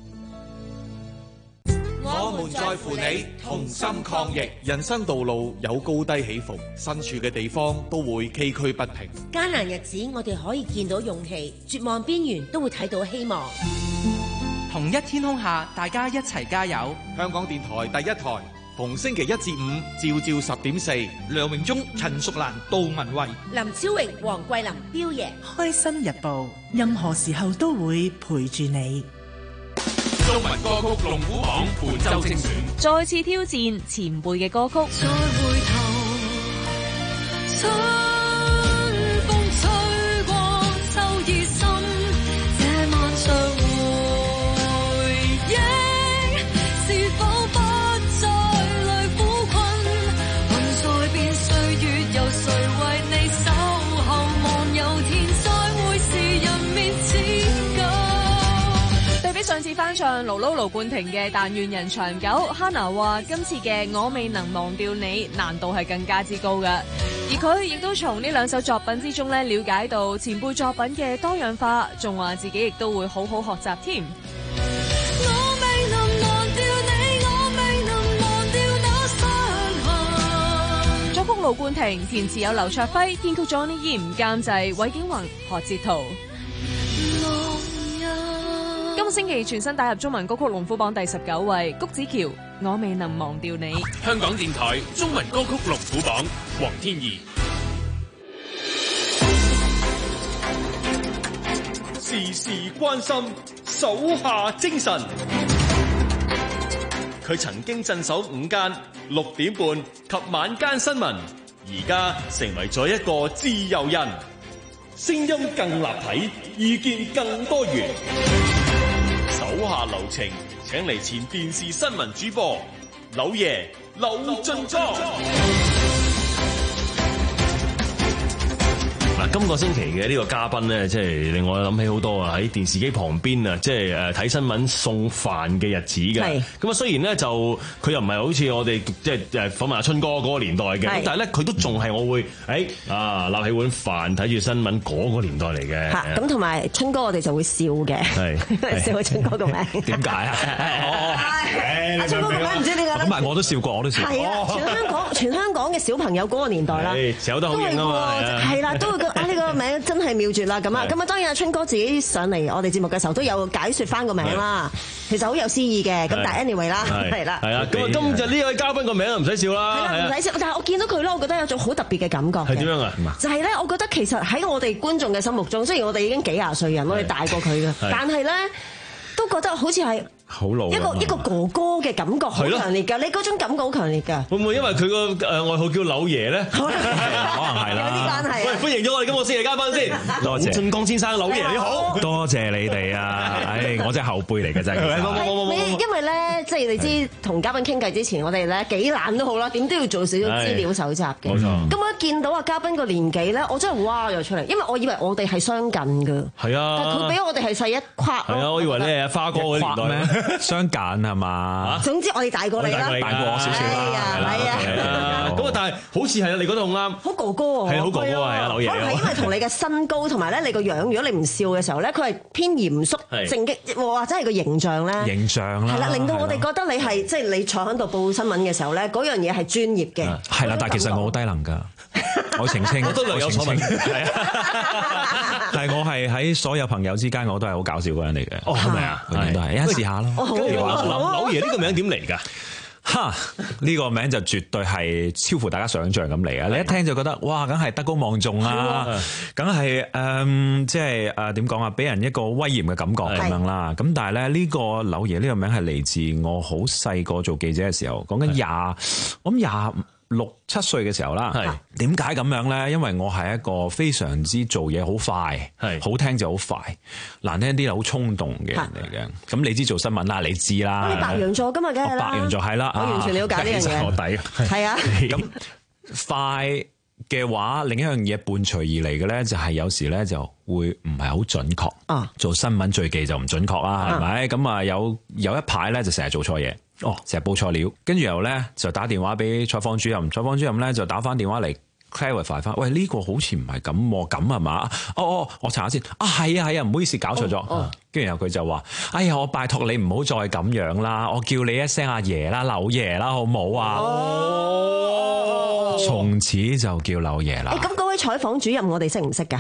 我們在乎你，同心抗疫。人生道路有高低起伏，身處嘅地方都會崎嶇不平。 艱難日子，我哋可以見到勇氣；絕望邊緣都會睇到希望。 同一天空下，大家一齊加油。 香港電台第一台， 逢星期一至五朝朝十點四。梁榮忠、陳淑蘭、杜文慧、 林超榮、黃桂林、彪爺， 開心日報，任何時候都會陪住你。 中文歌曲龍虎榜本周精選， 再次挑戰前輩嘅歌曲。 再回頭，春風吹過，秋意深，這漫長回憶，是否不再淚苦困？雲在變，歲月有誰為你守候？望有天再會是人面似舊。 對比上次翻唱盧盧盧冠廷嘅《但願人長久》，Hannah 話今次嘅《我未能忘掉你》難度係更加之高嘅，而佢亦都從呢兩首作品之中咧了解到前輩作品嘅多樣化，仲話自己亦都會好好學習添。 我未能忘掉你，我未能忘掉那傷痕。 作曲盧冠廷，填詞有劉卓輝，編曲 Johnny Yim， 監製韋景宏、何哲圖。今個星期全新打入中文歌曲龍虎榜第十九位，谷子喬《我未能忘掉你》。 香港電台中文歌曲龍虎榜，黃天怡。 時時關心，手下精神。佢曾經鎮守午間、六點半及晚間新聞，而家成為咗一個自由人，聲音更立體，意見更多元。手下留情，請嚟前電視新聞主播柳爺柳進莊。 嗱，今個星期嘅呢個嘉賓咧，即係令我諗起好多啊！喺電視機旁邊啊，即係誒睇新聞送飯嘅日子嘅。咁啊，雖然咧就佢又唔係好似我哋即係誒訪問阿春哥嗰個年代嘅，咁但係咧佢都仲係我會誒啊立起碗飯睇住新聞嗰個年代嚟嘅。 嚇！咁同埋春哥我哋就會笑嘅，係笑阿春哥個名。點解啊？阿春哥個名唔知點解咧？ 咁啊，我都笑過，我都笑過。係啊， 全香港全香港嘅小朋友嗰個年代啦， 成日都好型啊嘛， 係啦，都會啊呢個名真係妙絕啦咁啊！咁啊，當然阿春哥自己上嚟我哋節目嘅時候都有解説翻個名啦，其實好有詩意嘅。咁但係 anyway 啦，係啦， 係啊。咁啊，今日呢位嘉賓個名唔使笑啦， 係啦，唔使笑。但係我見到佢咧，我覺得有種好特別嘅感覺。係點樣啊？就係咧，我覺得其實喺我哋觀眾嘅心目中，雖然我哋已經幾廿歲人，我哋大過佢嘅，但係咧都覺得好似係。 好老一個一個哥哥嘅感覺好強烈㗎，你嗰種感覺好強烈㗎。 會唔會因為佢個誒外號叫柳爺咧？可能係啦。 有啲關係。 喂，歡迎咗我哋今個星期嘉賓先。 多謝進江先生，柳爺你好。 多謝你哋啊！唉，我真係後輩嚟嘅真係。 因為咧，即係你知同嘉賓傾偈之前，我哋咧幾懶都好啦，點都要做少少資料搜集嘅。冇錯。咁我一見到啊嘉賓個年紀咧，我真係哇咗出嚟，因為我以為我哋係相近㗎。 係啊。 但係佢比我哋係細一跨。 係啊，我以為咧花哥嗰年代咩？相近。係嘛？ 總之我哋大過你啦， 大過我少少啦， 係啊， 咁啊，但係好似係你覺得好啱， 好哥哥喎， 係好哥哥啊，係啊，柳爺。 可能係因為同你嘅身高同埋咧，你個樣，如果你唔笑嘅時候咧，佢係偏嚴肅正經，或者係個形象咧， 形象啦， 係啦，令到我哋覺得你係即係你坐喺度報新聞嘅時候咧，嗰樣嘢係專業嘅。 係啦，但係其實我好低能㗎，我澄清， 我都略有所聞，係啊，但係我係喺所有朋友之間，我都係好搞笑嗰人嚟嘅。 哦，係咪啊？ 永遠都係，一陣試下咯。 柳爺呢個名點嚟㗎？ 哈！呢個名就絕對係超乎大家想象咁嚟啊！你一聽就覺得哇，梗係德高望重啊，梗係誒，即係誒點講啊？俾人一個威嚴嘅感覺咁樣啦。咁但係咧，呢個柳爺呢個名係嚟自我好細個做記者嘅時候，講緊廿，我諗廿六七歲嘅時候啦。點解咁樣咧？因為我係一個非常之做嘢好快，係好聽就好快，難聽啲就好衝動嘅人嚟嘅。咁你知做新聞啦，你知啦。 你白羊座噶嘛，梗係啦。 白羊座係啦， 我完全了解呢樣嘢。 我底係啊。 咁快嘅話，另一樣嘢伴隨而嚟嘅咧，就係有時咧就會唔係好準確。啊，做新聞最忌就唔準確啦，係咪？咁啊有有一排咧就成日做錯嘢。哦，成日報錯料，跟住又咧就打電話俾採訪主任，採訪主任咧就打翻電話嚟 clarify 翻，喂呢、這個好似唔係咁喎，咁係嘛？哦哦，我查下先，啊係啊係啊，唔好意思搞錯咗，跟住、哦哦、然後佢就話，哎呀我拜託你唔好再咁樣啦，我叫你一聲阿爺啦，柳爺啦，好唔好啊？哦，從此就叫柳爺啦。 咁嗰、欸、位採訪主任我哋識唔識㗎？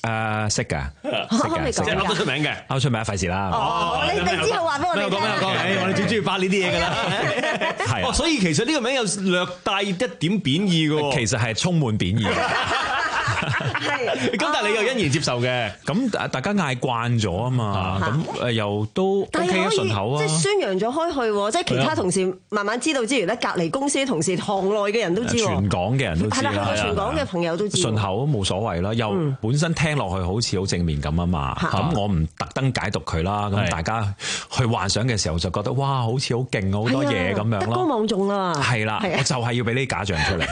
誒識㗎， 識嘅， 即係噏得出名嘅， 噏出名費事啦。 哦，你你之後話俾我哋聽。 我哋最中意發呢啲嘢㗎啦。係。哦，所以其實呢個名有略帶一點貶義嘅喎。 其實係充滿貶義嘅。 係。 咁但係你又欣然接受嘅， 咁大家嗌慣咗啊嘛，咁誒又都 OK 嘅順口啊。 即係宣揚咗開去，即係其他同事慢慢知道之餘咧，隔離公司啲同事、行內嘅人都知。 全港嘅人都知啦。 係啦，全港嘅朋友都知。 順口冇所謂啦，又本身聽落去好似好正面咁啊嘛，咁我唔特登解讀佢啦，咁大家去幻想嘅時候就覺得哇，好似好勁好多嘢咁樣咯。德高望重啊！ 係啦，我就係要俾呢啲假象出嚟。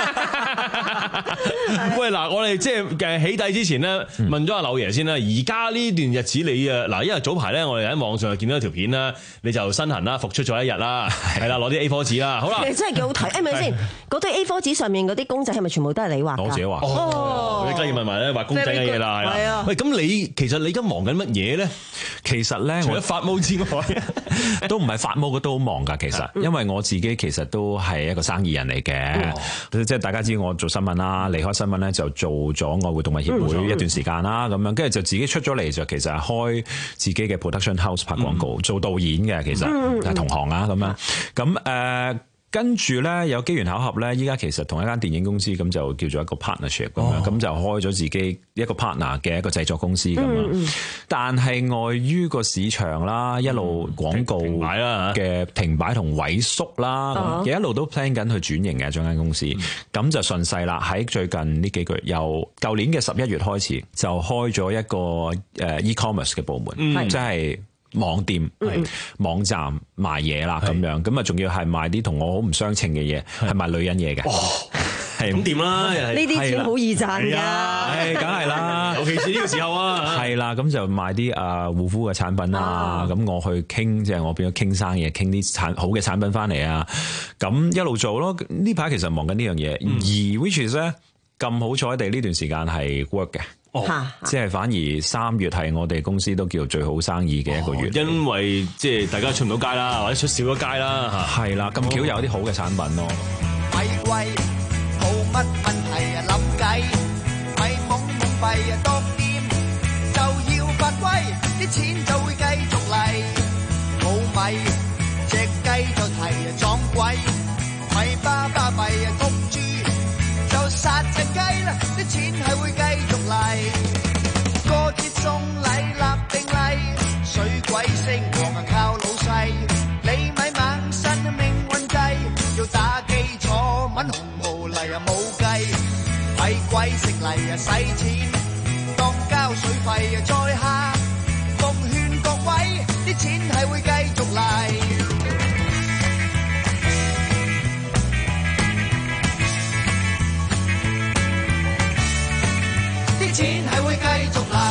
喂，嗱，我哋即係嘅起底之前咧，問咗阿柳爺先啦。而家呢段日子你啊，嗱，因為早排咧，我哋喺網上就見到一條片啦，你就身痕啦，復出咗一日啦，係啦，攞啲 A 四 紙啦，好啦， 真係幾好睇，誒，咪先，嗰堆 A 四 紙上面嗰啲公仔係咪全部都係你畫㗎？ 我自己畫。 哦，你梗係要問埋咧畫公仔嘅嘢啦，係啦。喂，咁你其實你而家忙緊乜嘢咧？ 其實咧， 除咗發毛之外， 都唔係發毛嘅，都好忙㗎。其實，因為我自己其實都係一個生意人嚟嘅，即係大家知我做新聞啦，離開新聞咧就做咗愛護動物協會一段時間啦，咁樣跟住就自己出咗嚟就其實係開自己嘅 production house 拍廣告，做導演嘅，其實係同行啊咁樣，咁誒。跟住咧有機緣巧合咧，依家其實同一間電影公司咁就叫做一個 partnership 咁樣，咁就開咗自己一個 partner 嘅一個製作公司咁樣。嗯、但係礙於個市場啦，一路廣告嘅停擺同萎縮啦，其實、嗯、一路都 plan 緊去轉型嘅將間公司，咁、嗯、就順勢啦。喺最近呢幾個月，由舊年嘅十一月開始，就開咗一個誒 e-commerce 嘅部門，嗯、即係。網店、嗯、網站賣嘢啦咁樣，咁啊仲要係賣啲同我好唔相稱嘅嘢，係賣女人嘢嘅。 係咁掂啦， 呢啲錢好易賺㗎， 係梗係啦， 尤其是呢個時候啊。 係啦，咁就賣啲啊護膚嘅產品啊，咁我去傾，即係我變咗傾生意，傾啲產好嘅產品翻嚟啊，咁一路做咯。呢排其實忙緊呢樣嘢，嗯、而 which is 咧咁好彩地呢段時間係 work 嘅。哦，即係反而三月係我哋公司都叫最好生意嘅一個月， 哦、因為即係大家出唔到街啦，或者出少咗街啦， 係啦，咁巧有啲好嘅產品咯。 咪貴，冇乜問題啊，諗計，咪懵懵閉啊，當店就要發威，啲錢就會繼續嚟，冇米隻雞就提啊撞鬼，咪巴巴閉啊谷豬就殺隻雞啦，啲錢係會繼續嚟。過節送禮立定例，水鬼升王啊靠老細，你咪猛身命運計，要打基礎揾紅毛嚟啊冇計，咪鬼食嚟啊使錢，當交水費啊再下，奉勸各位啲錢係會繼續嚟。錢係會繼續嚟，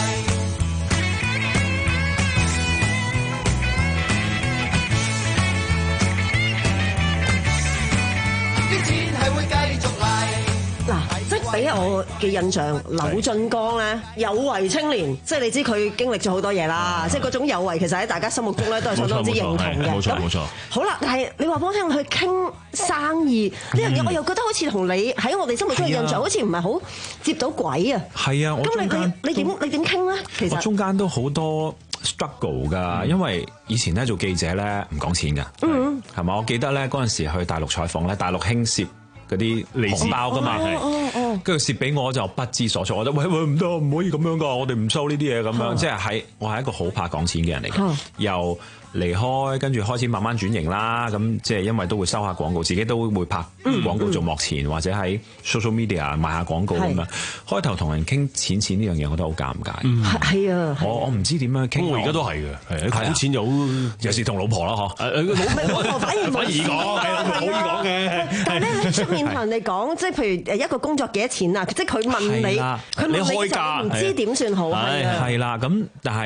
啲錢係會繼續嚟。 嗱，即係俾我嘅印象，柳俊江咧有為青年，即係你知佢經歷咗好多嘢啦，即係嗰種有為，其實喺大家心目中咧都係相當之認同嘅。 冇錯冇錯。 好啦，但係你話俾我聽去傾生意呢樣嘢，我又覺得好似同你喺我哋心目中嘅印象，好似唔係好接到軌啊。 係啊， 咁你你你點你點傾咧？其實我中間都好多 struggle 㗎，因為以前咧做記者咧唔講錢㗎，嗯，係嘛？我記得咧嗰陣時去大陸採訪咧，大陸興攝嗰啲紅包㗎嘛，跟住攝俾我就不知所措，我覺得喂喂唔得，唔可以咁樣㗎，我哋唔收呢啲嘢咁樣，即係喺我係一個好怕講錢嘅人嚟嘅，又離開，跟住開始慢慢轉型啦。咁即係因為都會收下廣告，自己都會拍廣告做幕前，或者喺 social media 賣下廣告咁樣。開頭同人傾錢錢呢樣嘢，我覺得好尷尬。 係啊， 我我唔知點樣傾。 我而家都係嘅，係講錢就好， 有時同老婆啦嗬。 老婆反而反而講，係好易講嘅。 但係咧，你出面同人哋講，即係譬如誒一個工作幾多錢啊？即係佢問你，佢問你就唔知點算好。 係啦，咁但係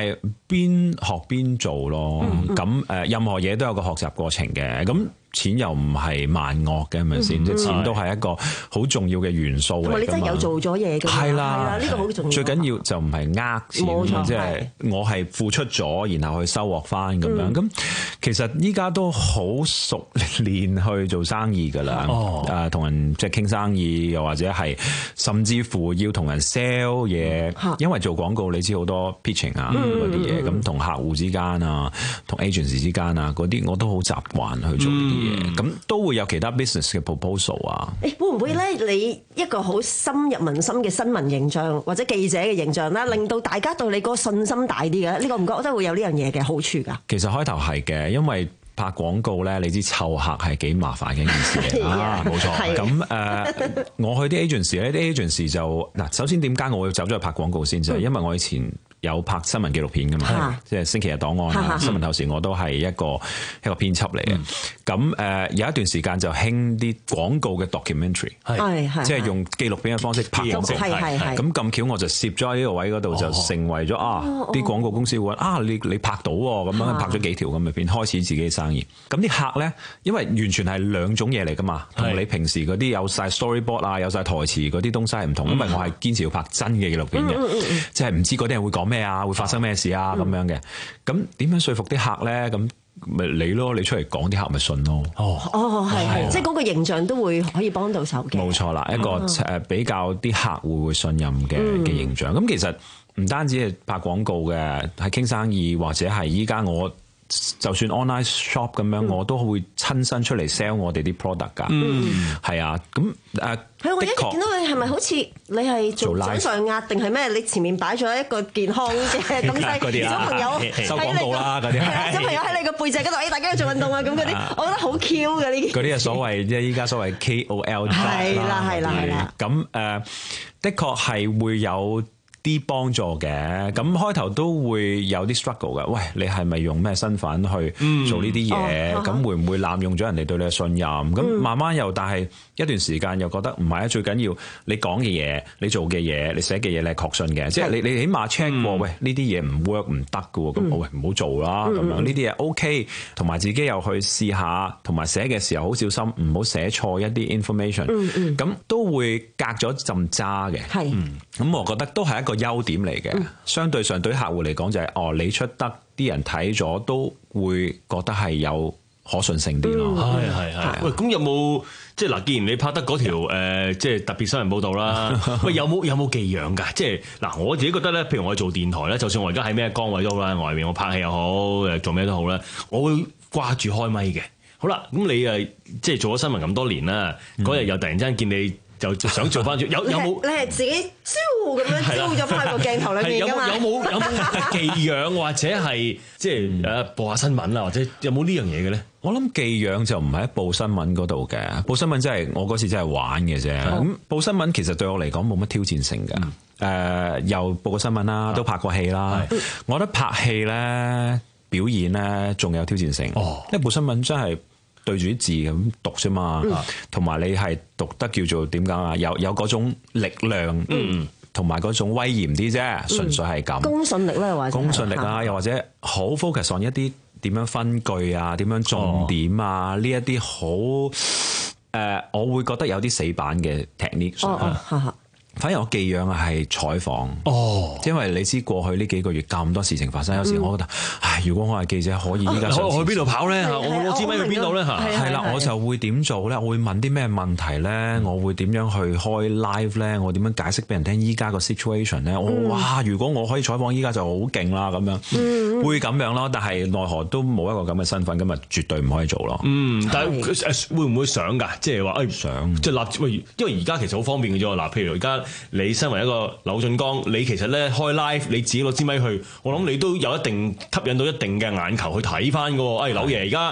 邊學邊做咯。咁誒、嗯嗯，任何嘢都有個學習過程嘅。咁錢又唔係萬惡嘅，係咪先？即係錢都係一個好重要嘅元素嚟㗎嘛。 你真係有做咗嘢㗎。係啦，呢個好重要。 最緊要就唔係呃錢，即係我係付出咗，然後去收穫翻咁樣。咁、嗯、其實依家都好熟練去做生意㗎啦。哦，誒同人即係傾生意，又或者係甚至乎要同人 sell 嘢，嗯、因為做廣告你知好多 pitching 啊嗰啲嘢，咁同客戶之間啊，同 agency 之間啊嗰啲，我都好習慣去做呢啲嘢。咁、嗯、都會有其他 business 嘅 proposal 啊。 誒會唔會咧？你一個好深入民心嘅新聞形象或者記者嘅形象啦，令到大家對你個信心大啲嘅？呢、呢個唔覺得會有呢樣嘢嘅好處㗎？ 其實開頭係嘅，因為拍廣告咧，你知湊客係幾麻煩嘅一件事嚟啊，冇錯。咁誒、呃，我去啲 agency 咧，啲 agency 就嗱，首先點解我會走咗去拍廣告先？就係、是、因為我以前有拍新聞紀錄片㗎嘛，即係星期日檔案啊、新聞透視，我都係一個一個編輯嚟嘅。咁、嗯、誒、呃、有一段時間就興啲廣告嘅 documentary，即係用紀錄片嘅方式拍廣告。咁咁巧我就攝咗喺呢個位嗰度，就成為咗、哦、啊啲廣告公司會啊你你拍到喎，咁樣拍咗幾條咁嘅片，開始自己嘅生意。咁啲客咧，因為完全係兩種嘢嚟㗎嘛，同你平時嗰啲有晒 storyboard 啊、有晒台詞嗰啲東西係唔同，因為我係堅持要拍真嘅紀錄片嘅，即係唔知嗰啲人會講咩啊，會發生咩事啊咁、嗯、樣嘅。咁點樣說服啲客咧？咁咪你咯，你出嚟講，啲客咪信咯。哦哦，係係，即係嗰個形象都會可以幫到手嘅。冇錯啦，一個誒比較啲客戶會信任嘅嘅、嗯、形象。咁其實唔單止係拍廣告嘅，係傾生意或者係依家我。就算 online shop 咁樣、嗯，我都會親身出嚟 sell 我哋啲 product 㗎。嗯，係啊，咁誒，係我一見到你係咪好似你係做掌上壓定係咩？你前面擺咗一個健康嘅東西，小朋友收廣告啦嗰啲， 小朋友喺你個背脊嗰度，誒大家要做運動啊咁嗰啲，我覺得好 Q 嘅呢啲。嗰啲係所謂即係依家所謂 K O L 係啦係啦係啦。 咁誒、呃，的確係會有啲幫助嘅，咁開頭都會有啲 struggle 嘅。喂，你係咪用咩身份去做呢啲嘢？咁、嗯哦、會唔會濫用咗人哋對你嘅信任？咁、嗯、慢慢又，但係一段時間又覺得唔係啊。最緊要你講嘅嘢，你做嘅嘢，你寫嘅嘢，你係確信嘅。即係你你起碼 check 過，嗯、喂呢啲嘢唔 work 唔得㗎喎。咁、嗯、我喂唔好做啦。咁、嗯、樣呢啲嘢 OK， 同埋自己又去試下，同埋寫嘅時候好小心，唔好寫錯一啲 information。咁、嗯、都會隔咗陣渣嘅。係，咁、嗯、我覺得都係一個優點嚟嘅、嗯，相對上對客戶嚟講就係、是、哦，你出得啲人睇咗都會覺得係有可信性啲咯。 係係係。喂，咁有冇即係嗱？既然你拍得嗰條誒，即係特別新聞報導啦，喂，有冇有冇寄養㗎？即係嗱，我自己覺得咧，譬如我做電台咧，就算我而家喺咩崗位都好啦，外面我拍戲又好，誒做咩都好啦，我會掛住開咪嘅。好啦，咁你誒即係做咗新聞咁多年啦，嗰、嗯、日又突然之間見你。就想做翻轉，有有冇？ 你係自己燒咁樣燒咗翻個鏡頭裏面㗎嘛？ 有冇有冇寄養或者係即係誒播下新聞啊？或者有冇呢樣嘢嘅咧？ 我諗寄養就唔係喺報新聞嗰度嘅，報新聞真係我嗰時真係玩嘅啫。咁報新聞其實對我嚟講冇乜挑戰性㗎。誒、嗯呃，又報過新聞啦，都拍過戲啦。我覺得拍戲咧、表演咧仲有挑戰性。哦，因為報新聞真係。對住啲字咁讀啫嘛，同、嗯、埋你係讀得叫做點講啊？有有嗰種力量，同埋嗰種威嚴啲啫，純粹係咁。 公信力咧，或者公信力啊，又或者好 focus on 一啲點樣分句啊，點樣重點啊，呢一啲好誒，我會覺得有啲死板嘅 technique。哦哦，哈哈。反而我寄養係採訪，哦，因為你知過去呢幾個月咁多事情發生，嗯、有時我覺得，唉，如果我係記者，可以依家我去邊度跑咧？我攞支咪去邊度咧？嚇， 係啦，我就會點做咧？我會問啲咩問題咧、嗯？我會點樣去開 live 咧？我點樣解釋俾人聽依家個 situation 咧？我、嗯、哇！如果我可以採訪依家就好勁啦，咁樣、嗯、會咁樣咯。但係奈何都冇一個咁嘅身份，咁啊絕對唔可以做咯。 嗯，但係誒會唔會想㗎？即係話誒想，即係立喂，因為而家其實好方便嘅啫。嗱，譬如而家。你身為一個柳俊江，你其實咧開 live，你自己攞支咪去，我諗你都有一定吸引到一定嘅眼球去睇翻嘅喎。誒、哎，柳爺而家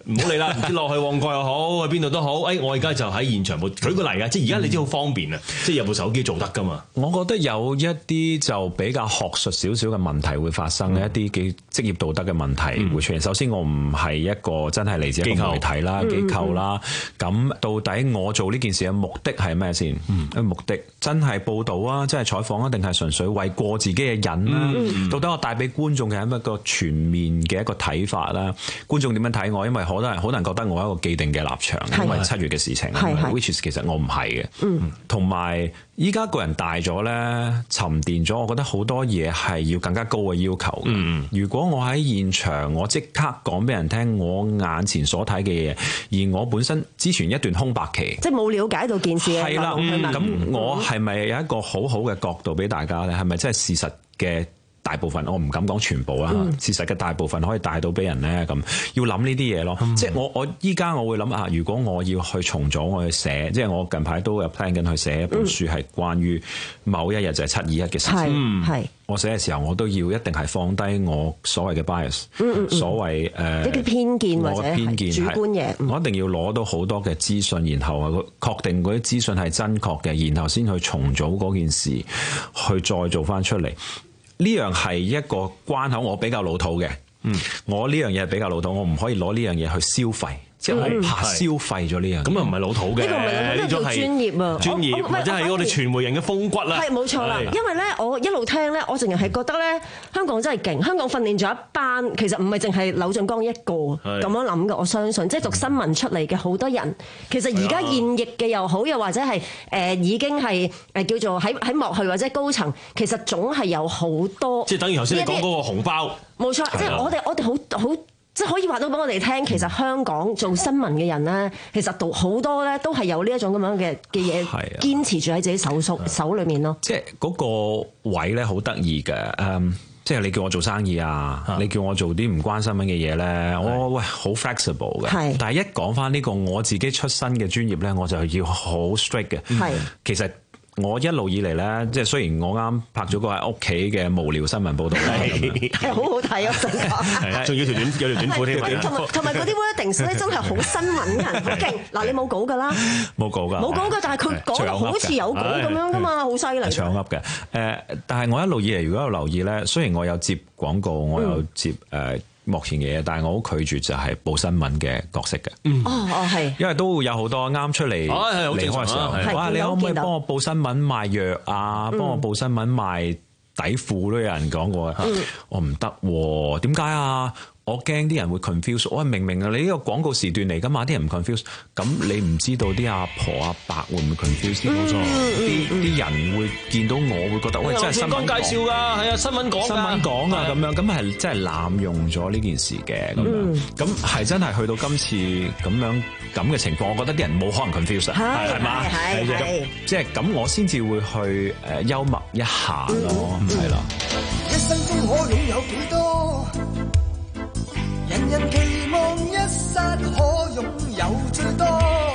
唔好理啦，唔知落去旺角又好，去邊度都好。誒、哎，我而家就喺現場部舉個例啊，即係而家你知好方便啊，嗯、即係有部手機做得噶嘛。 我覺得有一啲就比較學術少少嘅問題會發生，嗯、一啲嘅職業道德嘅問題會出現。嗯、首先，我唔係一個真係嚟自一個媒體啦、機構啦。咁、嗯嗯、到底我做呢件事嘅目的係咩先？嗯、目的真係報導啊，真係採訪啊，定係純粹為過自己嘅癮啦？嗯、到底我帶俾觀眾嘅係一個全面嘅一個睇法啦？觀眾點樣睇我？因為好多人好難覺得我一個既定嘅立場，因為七月嘅事情，which is 其實我唔係嘅。同埋依家個人大咗咧，沉澱咗，我覺得好多嘢係要更加高嘅要求嘅。嗯、如果我喺現場，我即刻講俾人聽我眼前所睇嘅嘢，而我本身之前一段空白期， 即係冇了解到件事嘅。係啦， 咁、嗯、我係咪有一個好好嘅角度俾大家咧？係咪真係事實嘅大部分？我唔敢講全部啦，嗯、事實嘅大部分可以帶到俾人咧，咁要諗呢啲嘢咯。嗯、即係我我依家我會諗啊，如果我要去重組，我去寫，即係我近排都有 plan 緊去寫一本書，係關於某一日就係七二一嘅事情。係、嗯、我寫嘅時候，我都要一定係放低我所謂嘅 bias，、嗯嗯、所謂誒一啲偏見或者偏見主觀嘢。我一定要攞到好多嘅資訊，然後確定嗰啲資訊係真確嘅，然後先去重組嗰件事，去再做翻出嚟。呢樣係一個關口，我比較老土嘅。嗯，我呢樣嘢係比較老土，我唔可以攞呢樣嘢去消費。即係我怕消費咗呢樣，咁啊唔係老土嘅，呢個唔係老土，呢種係專業啊，專業或者係我哋傳媒人嘅風骨啦。係冇錯啦，因為咧我一路聽咧，我淨係係覺得咧香港真係勁，香港訓練咗一班，其實唔係淨係柳俊江一個咁樣諗嘅。我相信即係讀新聞出嚟嘅好多人，其實而家現役嘅又好，又或者係誒已經係誒叫做喺喺幕後或者高層，其實總係有好多。即係等於頭先你講嗰個紅包。冇錯，即係我哋我哋好好。即係可以話到俾我哋聽，其實香港做新聞嘅人咧，其實讀好多咧都係有呢一種咁樣嘅嘅嘢，堅持住喺自己手手手裏面咯。即係嗰個位咧好得意嘅，誒，即係你叫我做生意啊，你叫我做啲唔關新聞嘅嘢咧，我喂好 flexible 嘅。係，但係一講翻呢個我自己出身嘅專業咧，我就要好 strict 嘅。係，其實。我一路以嚟咧，即係雖然我啱拍咗個喺屋企嘅無聊新聞報導，係好好睇啊！係啊，仲要條短有條短褲添，同埋同埋嗰啲 wordings 咧真係好新聞嘅，好勁！嗱，你冇稿㗎啦，冇稿㗎，冇稿㗎，但係佢講到好似有稿咁樣㗎嘛，好犀利！長噏嘅，誒，但係我一路以嚟如果有留意咧，雖然我有接廣告，我有接誒。嗯目前嘅嘢，但係我好拒絕就係報新聞嘅角色嘅。嗯，哦哦係，因為都會有好多啱出嚟離開嘅時候，哇！你可唔可以幫我報新聞賣藥啊？幫我報新聞賣底褲都有人講過。嗯，我唔得喎，點解啊？我驚啲人會 confuse，我明明啊，你呢個廣告時段嚟㗎嘛，啲人唔 confuse，咁你唔知道啲阿婆阿伯會唔會 confuse？冇錯，啲啲人會見到我會覺得喂，真係新聞介紹㗎，係啊，新聞講新聞講啊，咁樣咁係真係濫用咗呢件事嘅，咁樣咁係真係去到今次咁樣咁嘅情況，我覺得啲人冇可能 confuse，係嘛？係係，即係咁我先至會去誒幽默一下咯，係啦。一生中可擁有幾多？人人期望一剎可擁有最多，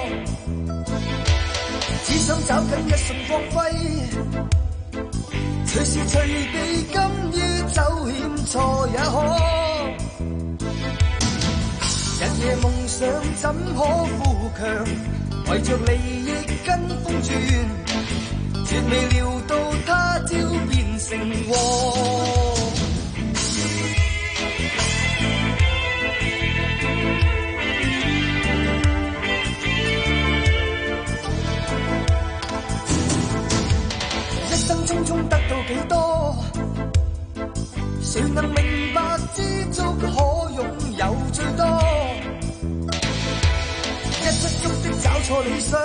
只想找緊一瞬光輝，隨時隨地甘於走險錯也可。日夜夢想怎可富強，為着利益跟風轉，絕未料到他朝變成禍。生匆匆得到幾多？誰能明白知足可擁有最多？一卒足的找錯理想，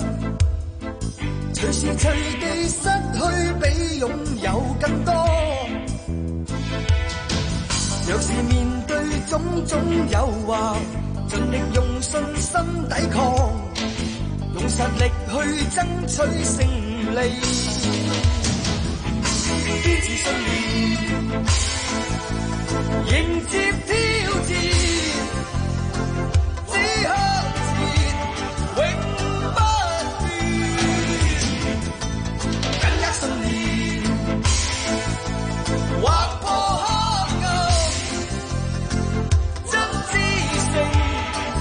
隨時隨地失去比擁有更多。若是面對種種誘惑，盡力用信心抵抗，用實力去爭取勝利。堅持信念，迎接挑戰，只向前，永不變。緊握信念，劃破黑暗，真知性，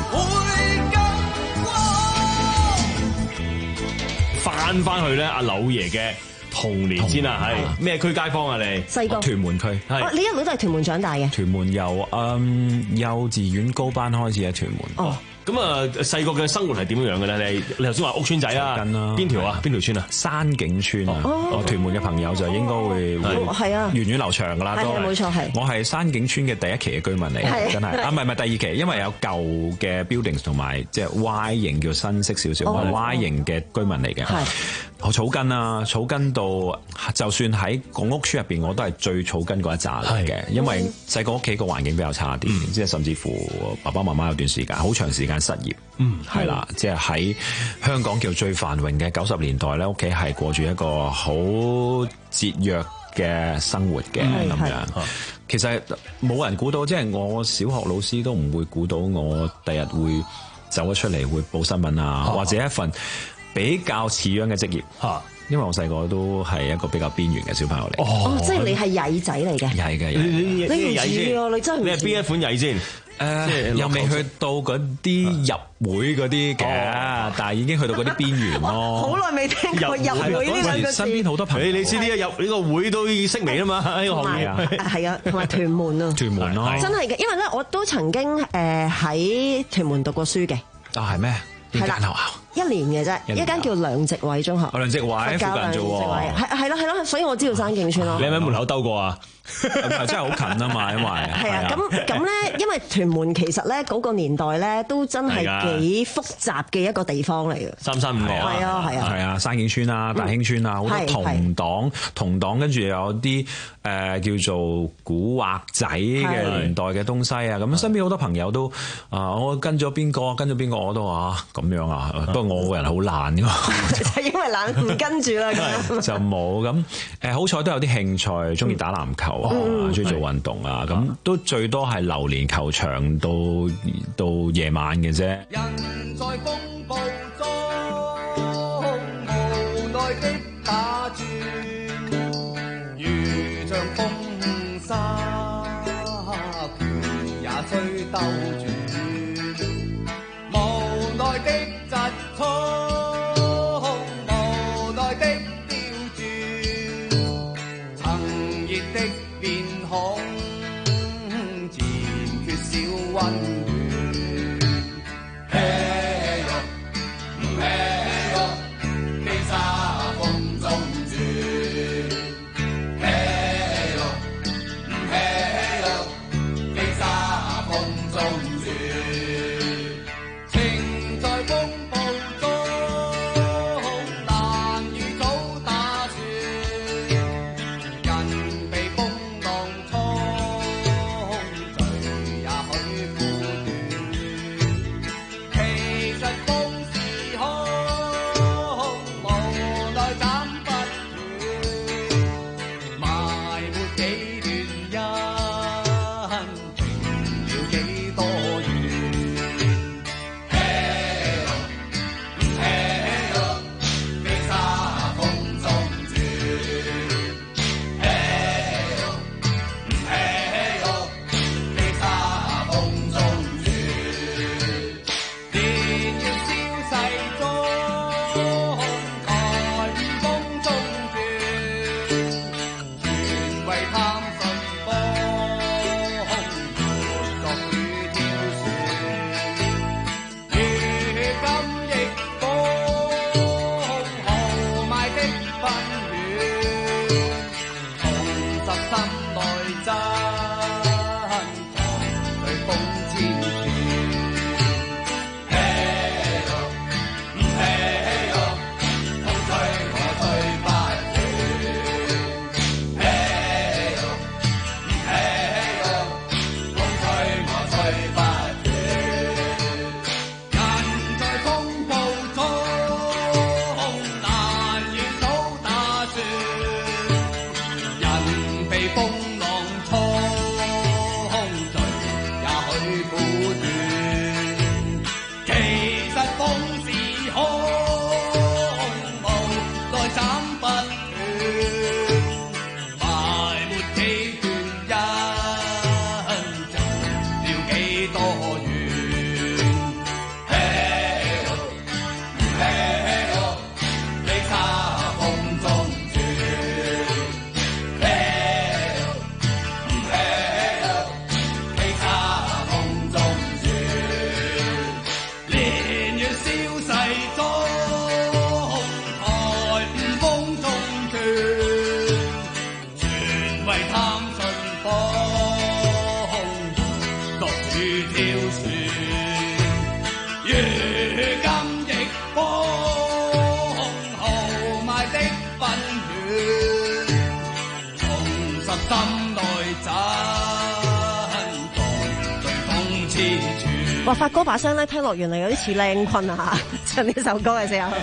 翻翻去咧阿柳爺嘅童年先啦，係咩區街坊啊？你細個屯門區， 係你一路都係屯門長大嘅。 屯門由嗯幼稚園高班開始喺屯門。 哦， 咁啊細個嘅生活係點樣嘅咧？你你頭先話屋村仔啊，邊條啊？邊條村啊？ 山景村啊！我屯門嘅朋友就應該會係啊， 源遠流長噶啦，都係冇錯係。 我係山景村嘅第一期嘅居民嚟，真係啊，唔係唔係第二期，因為有舊嘅 buildings 同埋即係 Y 型叫新式少少，我係 Y 型嘅居民嚟嘅。係我草根啊，草根到就算喺公屋村入邊，我都係最草根嗰一紮嚟嘅，因為細個屋企個環境比較差啲，即係甚至乎爸爸媽媽有段時間好長時間失業，嗯，係啦，即係喺香港叫最繁榮嘅九十年代咧，屋企係過住一個好節約嘅生活嘅咁樣。其實冇人估到，即係我小學老師都唔會估到我第日會走咗出嚟會報新聞啊，或者一份比較似樣嘅職業嚇，因為我細個都係一個比較邊緣嘅小朋友嚟。 哦，即係你係曳仔嚟嘅。 曳嘅， 你唔似喎，你真係唔似。 你係邊一款曳先？ 誒，又未去到嗰啲入會嗰啲嘅，但係已經去到嗰啲邊緣咯。 好耐未聽過入會呢兩個字。 身邊好多朋友， 你你知呢一入呢個會都已經式微啦嘛，呢個行業啊， 係啊，同埋屯門啊， 屯門咯， 真係嘅，因為咧我都曾經誒喺屯門讀過書嘅。 啊，係咩？邊間學校？ 一年嘅啫，一間叫梁植偉中學。 梁植偉附近啫喎， 係係咯係咯，所以我知道山景村咯。 你喺門口兜過啊？ 真係好近啊嘛，因為係啊，咁咁咧，因為屯門其實咧嗰個年代咧都真係幾複雜嘅一個地方嚟嘅。 三山五岳係啊係啊， 係啊，山景村啊、大興村啊，好多同黨同黨，跟住有啲誒叫做古惑仔嘅年代嘅東西啊。咁身邊好多朋友都啊，我跟咗邊個，跟咗邊個我都話咁樣啊。不過我個人好懶㗎嘛， 就係因為懶唔跟住啦咁。 就冇咁誒，好彩都有啲興趣，中意打籃球。中意做運動啊，咁都最多係流連球場到到夜晚嘅啫。 人在風暴中無奈的打轉，如像風沙，拳也需兜轉，無奈的疾衝，無奈的刁鑽，曾熱的面孔，漸缺少溫暖。嘿喲，嘿喲，飛沙風中轉。嘿喲，嘿喲，飛沙風中轉。情在風暴中，難預早打算。人被風飛沙跳船，如今亦風豪邁的奔遠，重拾心內真蕩，對風千轉。 哇！發哥把聲咧，聽落原來有啲似靚坤啊！唱呢首歌嘅時候，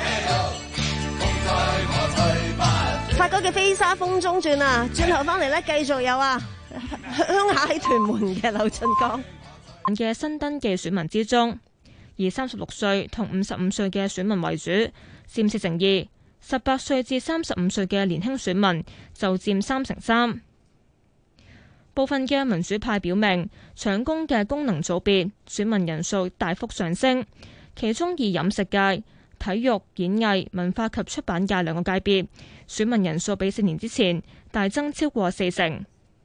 發哥嘅《飛沙風中轉》啊，轉頭翻嚟咧，繼續有啊，鄉下喺屯門嘅劉俊剛嘅新登記選民之中，以三十六歲同五十五歲嘅選民為主，佔四成二；十八歲至三十五歲嘅年輕選民就佔三成三。部分嘅民主派表明，搶攻嘅功能組別選民人數大幅上升，其中以飲食界、體育、演藝、文化及出版界兩個界別選民人數比四年之前大增超過四成。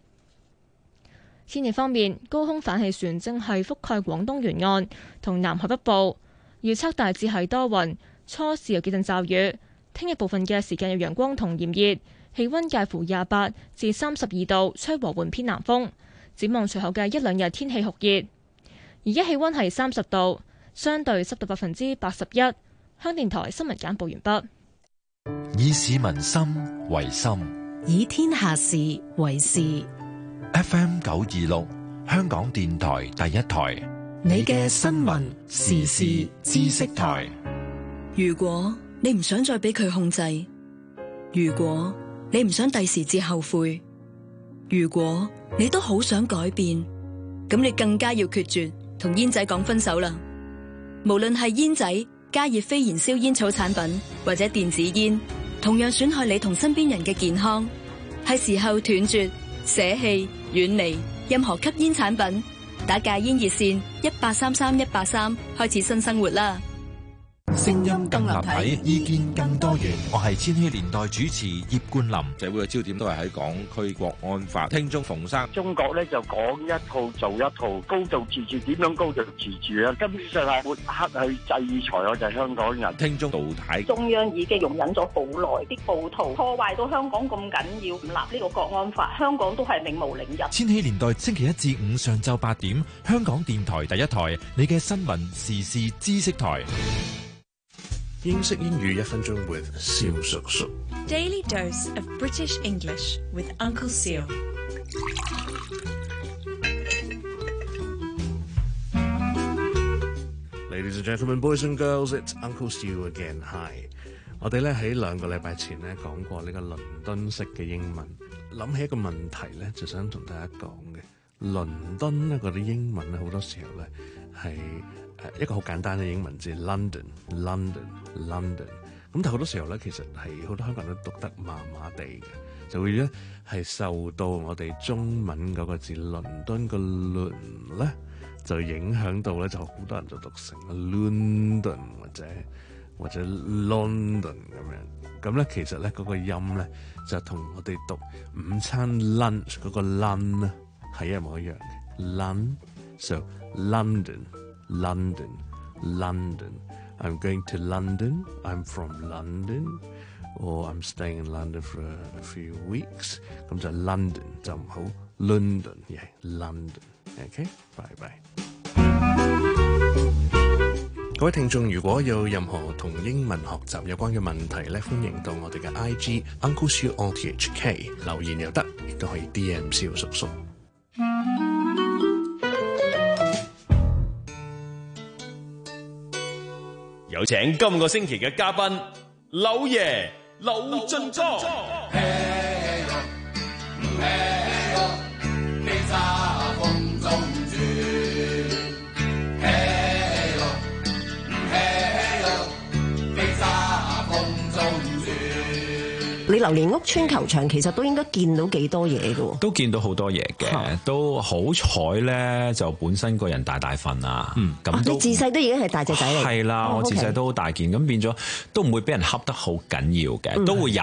天氣方面，高空反氣旋正係覆蓋廣東沿岸同南海北部，預測大致係多雲，初時有幾陣驟雨。聽日部分嘅時間有陽光同炎熱，氣溫介乎廿八至三十二度，吹和緩偏南風。展望隨後嘅一兩日天氣酷熱，而家氣溫係三十度，相對濕度百分之八十一。香港電台新聞簡報完畢。 以市民心為心， 以天下事為事。 F M 九二六，香港電台第一台， 你嘅新聞時事知識台。 如果你唔想再俾佢控制，如果你唔想第時至後悔，如果你都好想改變，咁你更加要決絕同煙仔講分手啦。無論係煙仔、加熱非燃燒煙草產品或者電子煙，同樣損害你同身邊人嘅健康。係時候斷絕、捨棄、遠離任何吸煙產品，打戒煙熱線一八三三一八三開始新生活啦。 聲音更立體，意見更多元。我係千禧年代主持葉冠霖。 社會嘅焦點都係喺港區國安法。聽眾馮生， 中國咧就講一套做一套，高度自治點樣高度自治啊？根本上係抹黑去制裁我哋香港人。 聽眾杜太， 中央已經容忍咗好耐，啲暴徒破壞到香港咁緊要，唔立呢個國安法，香港都係永無寧日。 千禧年代星期一至五上晝八點，香港電台第一台，你嘅新聞時事知識台。 英式英語一分鐘 with 蕭叔叔。 Daily dose of British English with Uncle Seal. Ladies and gentlemen, boys and girls, it's Uncle Seal again. Hi. 我哋咧喺兩個禮拜前咧講過呢個倫敦式嘅英文，諗起一個問題咧，就想同大家講嘅。倫敦咧嗰啲英文咧好多時候咧係誒一個好簡單嘅英文字 London、London、London。咁但係好多時候咧，其實係好多香港人都讀得麻麻地嘅，就會咧係受到我哋中文嗰個字倫敦個倫咧，就影響到咧，就好多人就讀成 London 或者或者 London 咁樣。咁咧其實咧嗰個音咧就同我哋讀午餐 lunch 嗰個 lun 咧係一模一樣嘅 lun。So London。London, London. I'm going to London. I'm from London, or I'm staying in London for a, a few weeks. 咁就 London 就唔好 London， yeah, London. OK, bye bye. 各位聽眾，如果有任何同英文學習有關嘅問題咧，歡迎到我哋嘅 I G Uncle Siu O T H K 留言又得，亦都可以 D M 蕭叔叔。 有請今個星期嘅嘉賓柳爺柳俊哥。 你榴蓮屋村球場其實都應該見到幾多嘢㗎？ 都見到好多嘢嘅，啊、都好彩咧，就本身個人大大份啊，嗯，咁都、啊、你自細都已經係大隻仔嚟， 係啦， 哦、 我自細都好大件，咁、okay. 變咗都唔會俾人恰得好緊要嘅、嗯，都會有。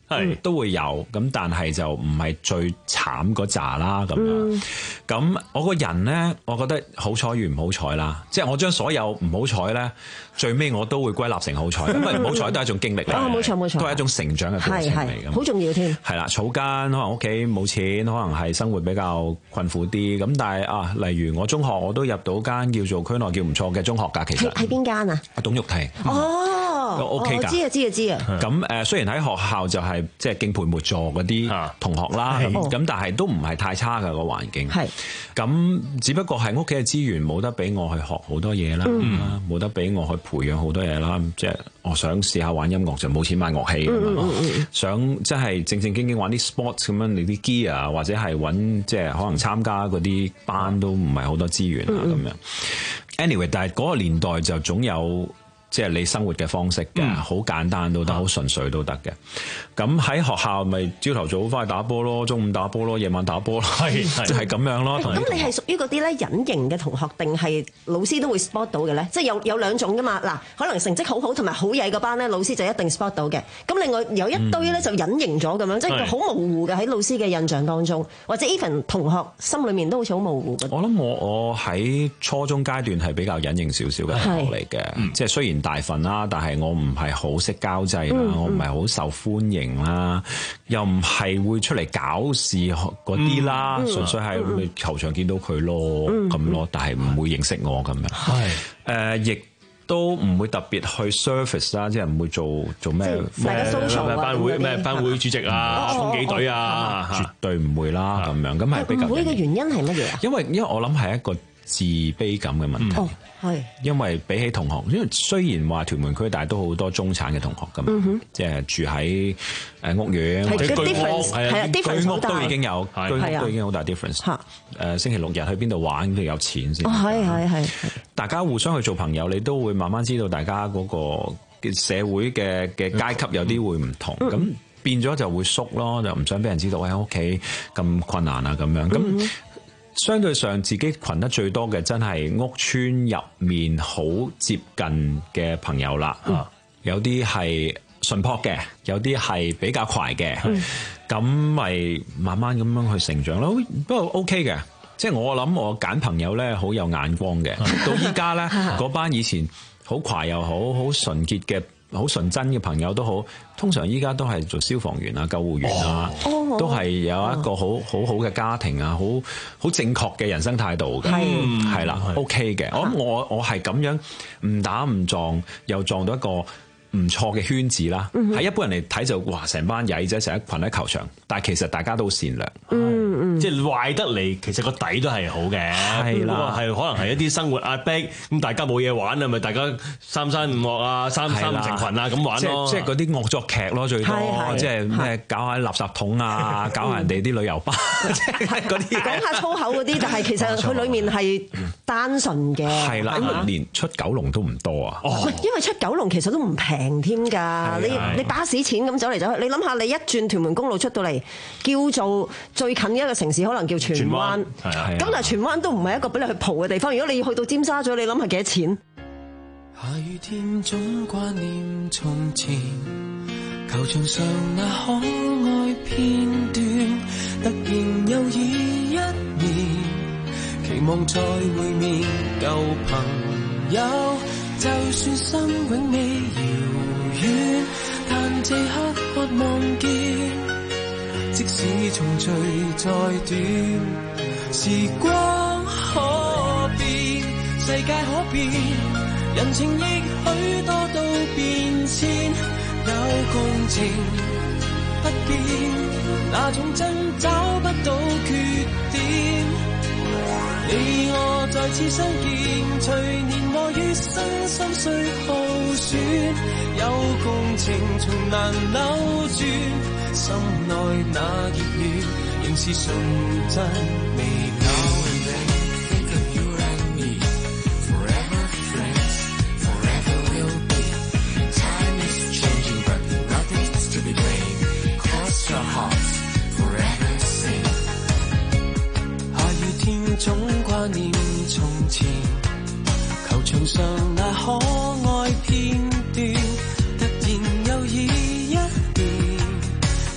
係都會有，咁但係就唔係最慘嗰扎啦咁樣。咁、嗯、我個人咧，我覺得好彩與唔好彩啦，即係我將所有唔好彩咧，最尾我都會歸納成好彩，因為唔好彩都係一種經歷嚟， 哦，冇錯冇錯， 都係一種成長嘅過程嚟嘅， 好重要添。 係啦，草根可能屋企冇錢，可能係生活比較困苦啲，咁但係啊，例如我中學我都入到間叫做區內叫唔錯嘅中學㗎，其實喺邊間啊？ 董玉媞。 哦， 都 OK 㗎。 我知啊知啊知啊。 咁誒，雖然喺學校就係即係敬陪末座嗰啲同學啦，咁咁但係都唔係太差㗎個環境。係。咁只不過係屋企嘅資源冇得俾我去學好多嘢啦，冇得俾我去培養好多嘢啦。即係我想試下玩音樂就冇錢買樂器㗎嘛，想即係正正經經玩啲 sports 咁樣，你啲 gear 啊或者係揾即係可能參加嗰啲班都唔係好多資源啊咁樣。Anyway， 但係嗰個年代就總有。即係你生活嘅方式嘅，好、嗯、簡單都得，好純粹都得嘅。咁喺學校咪朝頭早翻去打波咯，中午打波咯，夜晚打波咯，係就係咁樣咯。 咁你係屬於嗰啲咧隱形嘅同學，定係老師都會 spot 到嘅咧？即係有有兩種噶嘛。嗱，可能成績好好同埋好曳嗰班咧，老師就一定 spot 到嘅。咁另外有一堆咧就隱形咗咁樣，嗯、即係好模糊嘅喺老師嘅印象當中，或者 even 同學心裏面都好似好模糊嘅。 我諗我我喺初中階段係比較隱形少少嘅同學嚟嘅，嗯、即係雖然大份啦，但係我唔係好識交際啦，嗯、我唔係好受歡迎啦，嗯、又唔係會出嚟搞事嗰啲啦，純、嗯、粹係你球場見到佢咯咁、嗯、咯，但係唔會認識我咁樣。係誒，亦都唔會特別去 service 啦，即係唔會做做咩咩班會咩班會主席啊、衝擊隊啊， 絕對唔會啦咁樣。咁係比較唔會嘅原因係乜嘢啊？ 因為因為我諗係一個自卑感嘅問題。嗯係，因為比起同學，因為雖然話屯門區，但係都好多中產嘅同學㗎嘛，嗯、即係住喺誒屋苑，或者居屋，係啊，居屋都已經有，居屋都已經好大 difference。誒、呃，星期六日去邊度玩，都有錢先。 係係係， 大家互相去做朋友，你都會慢慢知道大家嗰個社會嘅嘅階級有啲會唔同，咁、嗯、變咗就會縮咯，就唔想俾人知道喺屋企咁困難啊咁樣咁。嗯相對上自己群得最多嘅真係屋村入面好接近嘅朋友啦，嗯、有啲係純樸嘅，有啲係比較快嘅，咁咪、嗯、慢慢咁樣去成長咯。不過 OK 嘅，即係我諗我揀朋友咧好有眼光嘅，到依家咧嗰班以前好快又好好純潔嘅。好純真嘅朋友都好，通常依家都係做消防員啊、救護員啊，哦、都係有一個好好好嘅家庭啊，好好正確嘅人生態度嘅，係啦，OK 嘅。我諗我我係咁樣誤打誤撞，又撞到一個唔錯嘅圈子啦，喺、嗯、一般人嚟睇就哇成班曳仔成一群喺球場，但係其實大家都善良， 嗯嗯、即係壞得嚟，其實個底都係好嘅，係啦，係可能係一啲生活壓迫，咁大家冇嘢玩啊，咪大家三山五岳啊，三三五成群啊咁玩咯， 即係嗰啲惡作劇咯最多，即係咩搞下垃圾桶啊，搞下人哋啲旅遊巴，嗰啲講下粗口嗰啲，但係其實佢裡面係單純嘅， 係啦，因為連出九龍都唔多啊， 因為出九龍其實都唔平。平添㗎，你你巴士錢咁走嚟走去，你諗下，你一轉屯門公路出到嚟，叫做最近嘅一個城市，可能叫荃灣。咁但係荃灣都唔係一個俾你去蒲嘅地方。如果你要去到尖沙咀，你諗下幾多錢？ 下雨天總掛念從前，球場上那可愛片段，突然又已一年，期望再會面舊朋友。就算心永未遙遠，但這刻渴望見。即使重聚再短，時光可變，世界可變，人情亦許多都變遷。有共情不變，那種真找不到缺點。你我再次相見，隨年華與新心碎耗損，有共情從難扭轉，心內那熱戀仍是純真未扭。Think of you and me, forever friends, forever will be. Time is changing, but nothing's to be blamed. Cross your hearts, forever sing. 下雨天總掛念從前，球場上那可愛片段，突然又已一年，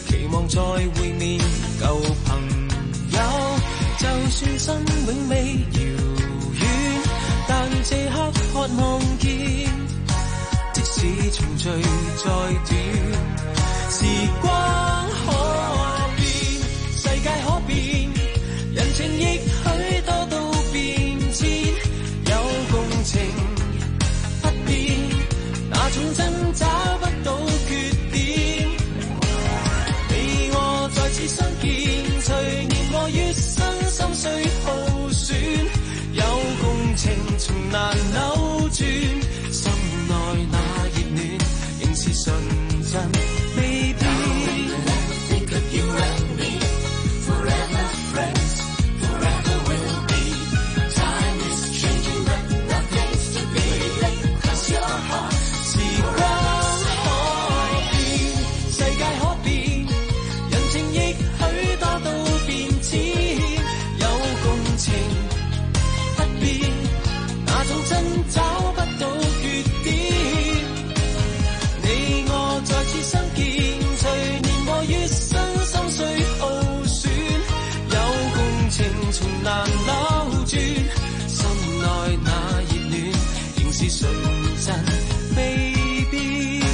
永未遙遠，但這刻渴望見，即使程序再短，時光可變，世界可變，人情亦許多都變遷，有共情不變，那種真找不到缺點，你我再次相見，隨年我月身心碎耗損，有共情從難扭轉，心內那熱暖仍是純真未變。找不到缺點，你我再次相見，隨年和月身心碎耗損，有共情從難扭轉，心內那熱暖仍是純真未變。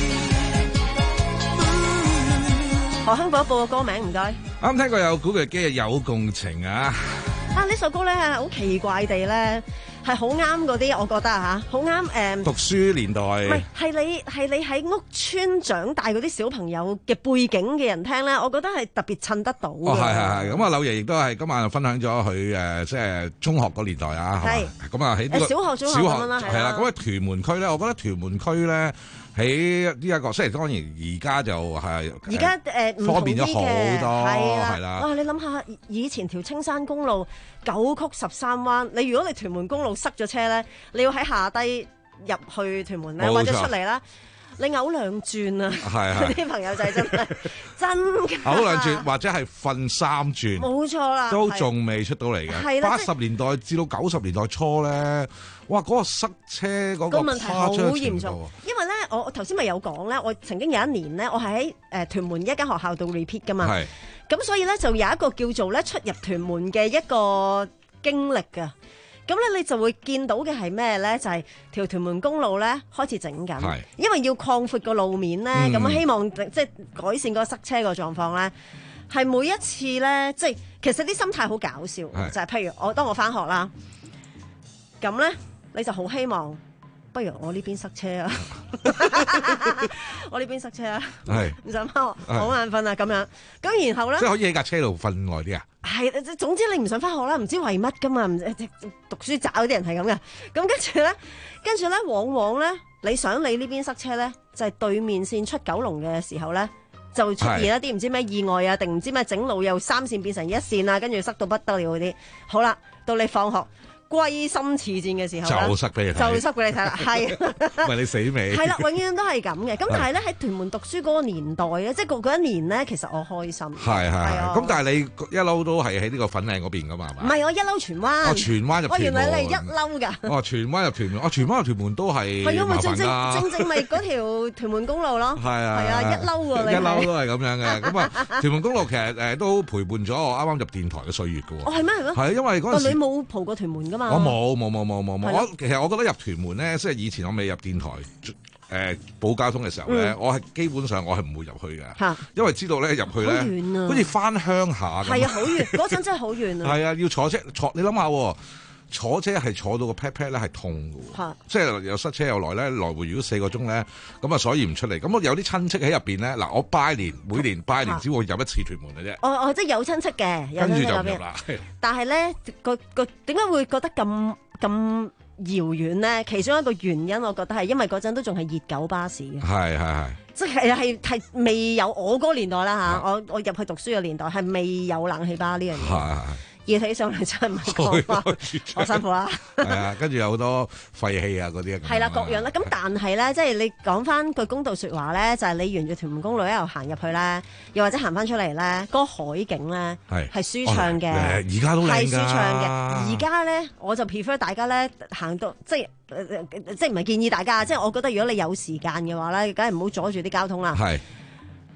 何香報一報個歌名唔該。 啱聽過有古巨基嘅有共情啊！ 啊呢首歌咧好奇怪地咧。係好啱嗰啲，我覺得嚇，好啱誒。 讀書年代唔係係你係你喺屋村長大嗰啲小朋友嘅背景嘅人聽咧，我覺得係特別襯得到嘅。 哦，係係係。咁啊，柳爺亦都係今晚分享咗佢誒，即係中學嗰年代啊。係。咁啊，喺呢個小學中學咁樣啦，係啦。 咁啊，屯門區咧，我覺得屯門區咧喺呢一個，雖然當然而家就係而家誒方便咗好多， 係啦。 哇！你諗下，以前條青山公路九曲十三彎，你如果你屯門公路塞咗車咧，你要喺下低入去屯門咧，或者出嚟啦，你嘔兩轉啊！係啲朋友仔真係真㗎， 嘔兩轉或者係瞓三轉， 冇錯啦， 都仲未出到嚟嘅。八十年代至到九十年代初咧，哇！嗰個塞車嗰個問題好嚴重，因為咧，我我頭先咪有講咧，我曾經有一年咧，我係喺誒屯門一間學校度 repeat 㗎嘛。係。咁所以咧就有一個叫做咧出入屯門嘅一個經歷㗎，咁咧你就會見到嘅係咩咧？就係、是、條屯門公路咧開始整緊，因為要擴闊個路面咧，咁、嗯、希望即係改善個塞車個狀況咧，係每一次咧，即係其實啲心態好搞笑，就係、是、譬如我當我返學啦，咁咧你就好希望。不如我呢邊塞車啊！我呢邊塞車啊！係唔想翻學，好眼瞓啊！咁樣咁，然後咧，即係可以喺架車度瞓耐啲啊！係，總之你唔想翻學啦，唔知為乜噶嘛？唔讀書渣嗰啲人係咁嘅。咁跟住咧，跟住咧，往往咧，你想你呢邊塞車咧，就係、是、對面線出九龍嘅時候咧，就出現一啲唔知咩意外啊，定唔知咩整路由三線變成一線啊，跟住塞到不得了嗰啲。好啦，到你放學。歸心似箭嘅時候就塞俾你睇，就塞俾你睇啦，係問你死未？ 係啦，永遠都係咁嘅。咁但係咧喺屯門讀書嗰個年代咧，即係嗰一年咧，其實我開心。係係係。咁但係你一嬲都係喺呢個粉嶺嗰邊噶嘛？係嘛？唔係，我一嬲荃灣。哦，荃灣入屯門。我原來你係一嬲㗎。哦，荃灣入屯門。哦，荃灣入屯門都係係啊，咪正正正正咪嗰條屯門公路咯。係啊係啊，一嬲喎你。一嬲都係咁樣嘅。咁啊，屯門公路其實誒都陪伴咗我啱啱入電台嘅歲月㗎喎。哦，係咩係咩？係因為嗰陣時你冇蒲過屯門㗎嘛？我冇冇冇冇冇冇，我其實我覺得入屯門咧，即係以前我未入電台誒報交通嘅時候咧，嗯、我係基本上我係唔會入去嘅，因為知道咧入去咧，好遠啊，好似翻鄉下咁。係啊，好遠，嗰陣真係好遠啊。係啊，要坐車坐，你諗下，坐車係坐到個 pat pat 咧係痛嘅，即係又塞車又來咧，來回如果四個鐘咧，咁啊所以唔出嚟。咁我有啲親戚喺入邊咧，嗱我拜年每年拜年只會入一次屯門嘅啫。哦哦，即係有親戚嘅，跟住就唔入啦。但係咧個個點解會覺得咁咁遙遠咧？其中一個原因，我覺得係因為嗰陣都仲係熱狗巴士嘅。係係係，即係係係未有我嗰個年代啦嚇，我我入去讀書嘅年代係未有冷氣巴呢樣嘢。係係。熱起上嚟真係唔係講話，好辛苦啦。係啊，跟住有好多廢氣啊嗰啲。係啦，各樣啦。咁但係咧，即係你講翻句公道説話咧，就係、是、你沿住屯門公路一路行入去咧，又或者行翻出嚟咧，嗰、那個海景咧係係舒暢嘅。而家、哦、都係舒暢嘅。而家咧，我就 prefer 大家咧行到即係、呃、即係唔係建議大家，即係我覺得如果你有時間嘅話咧，梗係唔好阻住啲交通啦。係。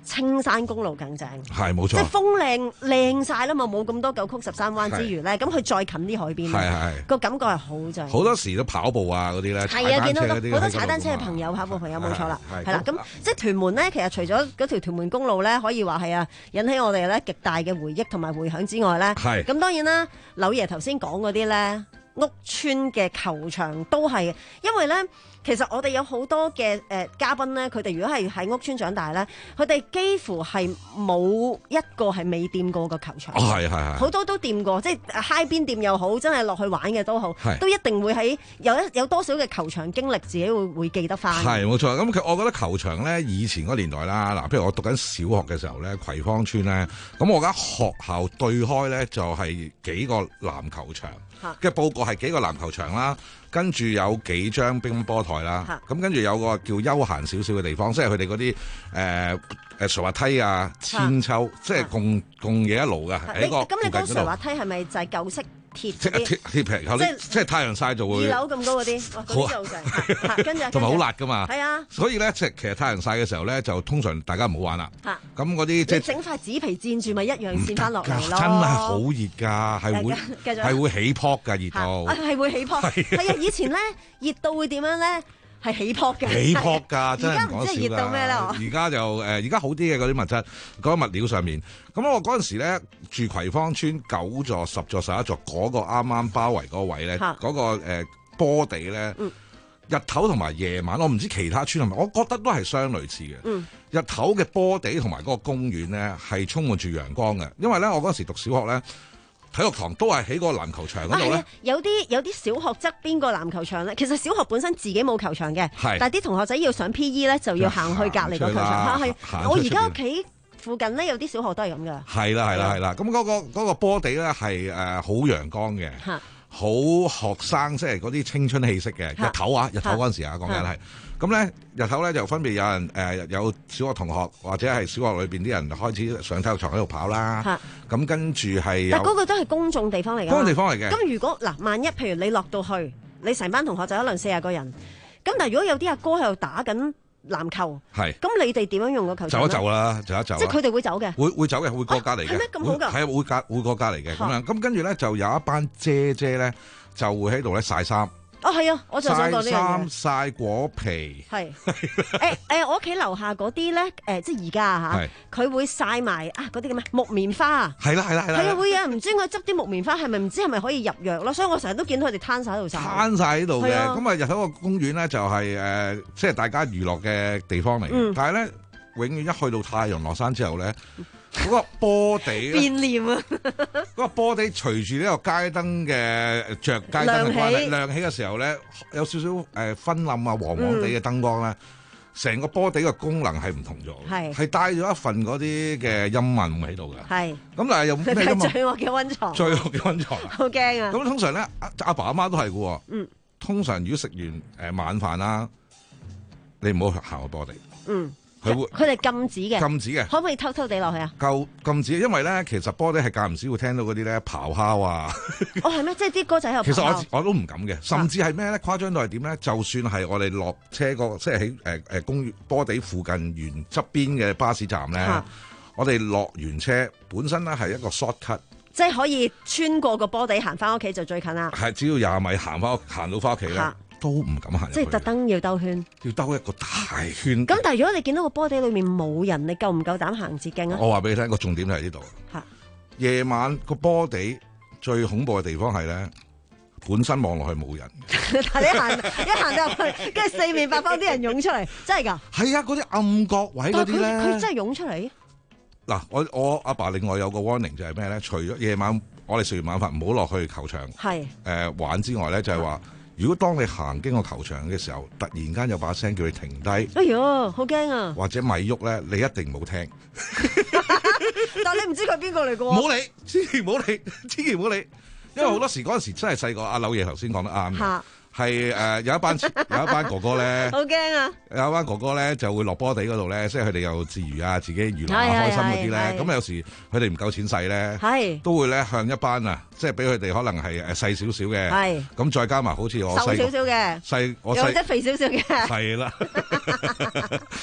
青山公路更正， 係冇錯， 即係風靚靚晒啦嘛，冇咁多九曲十三彎之餘咧，咁佢再近啲海邊， 係係個感覺係好正。 好多時都跑步啊嗰啲咧， 係啊，見到好多踩單車嘅朋友、跑步朋友冇錯啦，係啦。咁即係屯門咧，其實除咗嗰條屯門公路咧，可以話係啊引起我哋咧極大嘅回憶同埋迴響之外咧，係咁當然啦，柳爺頭先講嗰啲咧屋邨嘅球場都係，因為咧。其實我哋有好多嘅誒、呃、嘉賓咧，佢哋如果係喺屋邨長大咧，佢哋幾乎係冇一個係未掂過個球場。係係係，好多都掂過，即係嗨邊掂又好，真係落去玩嘅都好，都一定會喺有一有多少嘅球場經歷，自己會會記得翻。係冇錯，咁佢我覺得球場咧，以前嗰年代啦，嗱，譬如我讀緊小學嘅時候咧，葵芳邨咧，咁我間學校對開咧就係幾個籃球場，嘅佈局係幾個籃球場啦。跟住有幾張乒乓波台啦，咁跟住有個叫休閒少少嘅地方，即係佢哋嗰啲誒誒垂滑梯啊、千秋，即係共共嘢一路嘅喺個附近嗰度。咁你講垂滑梯係咪就係舊式鐵即係鐵鐵皮？即即係太陽曬就會二樓咁高嗰啲，哇！嗰啲就正，跟住同埋好辣噶嘛。係啊， 所以咧，即係其實太陽曬嘅時候咧，就通常大家唔好玩啦。嚇，咁嗰啲即係整塊紙皮墊住咪一樣墊翻落嚟咯。 真係好熱㗎，係會係會起泡㗎，熱到係會起泡。係啊，以前咧熱到會點樣咧？係起泡嘅， 起泡㗎，真係唔講笑㗎。而家唔知係熱到咩咧？而家就誒，而家好啲嘅嗰啲物質，嗰個物料上面。咁我嗰陣時咧住葵芳邨九座、十座、十一座嗰個啱啱包圍嗰個位咧，嗰個誒波地咧，日頭同埋夜晚，我唔知其他村係咪，我覺得都係相類似嘅。嗯、日頭嘅波地同埋嗰個公園咧係充滿住陽光嘅，因為咧我嗰陣時讀小學咧。體育堂都係喺個籃球場嗰度咧， 啊、有啲有啲小學側邊個籃球場咧，其實小學本身自己冇球場嘅，是但係啲同學仔要上 P E 咧就要行去隔離個球場。係，我而家屋企附近咧有啲小學都係咁噶。係啦係啦係啦，咁嗰、嗰個嗰、嗰個波地咧係誒好陽光嘅，好學生即係嗰啲青春氣息嘅日頭啊，日頭嗰陣時啊講緊係。咁咧日頭咧就分別有人誒、呃、有小學同學或者係小學裏邊啲人開始上體育場喺度跑啦。咁跟住係，但嗰個都係公眾地方嚟㗎。公眾地方嚟嘅。咁如果嗱，萬一譬如你落到去，你成班同學就可能四十個人，咁但係如果有啲阿哥喺度打緊籃球，係，咁你哋點樣用個球場？走一走啦，走一走。即係佢哋會走嘅。會會走嘅，會過隔離嘅。係咩咁好㗎？係啊，會隔會過隔離嘅咁樣。咁跟住咧就有一班姐姐咧就會喺度咧曬衫。哦，係啊，我就想講呢樣嘢。曬衫、曬果皮。係。誒誒，我屋企樓下嗰啲咧，誒，即係而家啊嚇，佢會曬埋啊嗰啲叫咩木棉花。係啦係啦係啦。係啊，會有人唔知我執啲木棉花係咪唔知係咪可以入藥咯？所以我成日都見到佢哋攤曬喺度曬。攤曬喺度嘅，咁啊日頭個公園咧就係誒，即係大家娛樂嘅地方嚟嘅。但係咧，永遠一去到太陽落山之後咧。嗰個波地咧，變臉啊！嗰個波地隨住呢個街燈嘅着街燈嘅關係亮起嘅時候咧，有少少誒昏暗啊、黃黃地嘅燈光咧，成、嗯、個波地嘅功能係唔同咗，係係帶咗一份嗰啲嘅陰暗喺度㗎。係咁，但係有咩陰暗？最惡嘅溫床，最惡嘅溫床，好驚啊！咁通常咧，阿阿爸阿媽都係嘅喎。嗯，通常如果食完誒晚飯啦，你唔好行個波地。嗯。佢會，佢哋禁止嘅，禁止嘅，可唔可以偷偷地落去啊？夠禁止，因為咧，其實波地係間唔時會聽到嗰啲咧咆哮啊。哦，係咩？即係啲歌仔喺度。其實我我都唔敢嘅，甚至係咩咧？誇張到係點咧？就算係我哋落車個，即係喺誒誒公園波地附近沿側邊嘅巴士站咧，啊、我哋落完車本身咧係一個 short cut，即係可以穿過個波地行翻屋企就最近啦。係，只要廿米行翻行到翻屋企咧。啊都唔敢行入去，即係特登要兜圈，要兜一個大圈。咁但係如果你見到個波地裏面冇人，你夠唔夠膽行捷徑啊？我話俾你聽，個重點就係呢度。嚇！夜晚個波地最恐怖嘅地方係咧，本身望落去冇人，但係你行一行到入去，跟住四面八方啲人湧出嚟，真係㗎？係啊，嗰啲暗角位嗰啲咧，佢真係湧出嚟。嗱，我我阿爸另外有個 warning 就係咩咧？除咗夜晚我哋食完晚飯唔好落去球場係誒玩之外咧，就係話。如果當你行經個球場嘅時候，突然間有把聲叫你停低，哎呀，好驚啊！或者咪喐咧，你一定冇聽。但係你唔知佢邊個嚟嘅喎？冇理，千祈唔好理，千祈唔好理，因為好多時嗰陣時真係細個。阿柳爺頭先講得啱嘅。係誒、呃、有一班有一班哥哥咧，好驚啊！有一班哥哥咧就會落波地嗰度咧，即係佢哋又自娛啊，自己娛樂下開心嗰啲咧。咁有時佢哋唔夠錢使咧，係都會咧向一班啊，即係俾佢哋可能係誒細少少嘅，係咁再加埋好似我細瘦少少嘅，細我細或者肥少少嘅，係啦，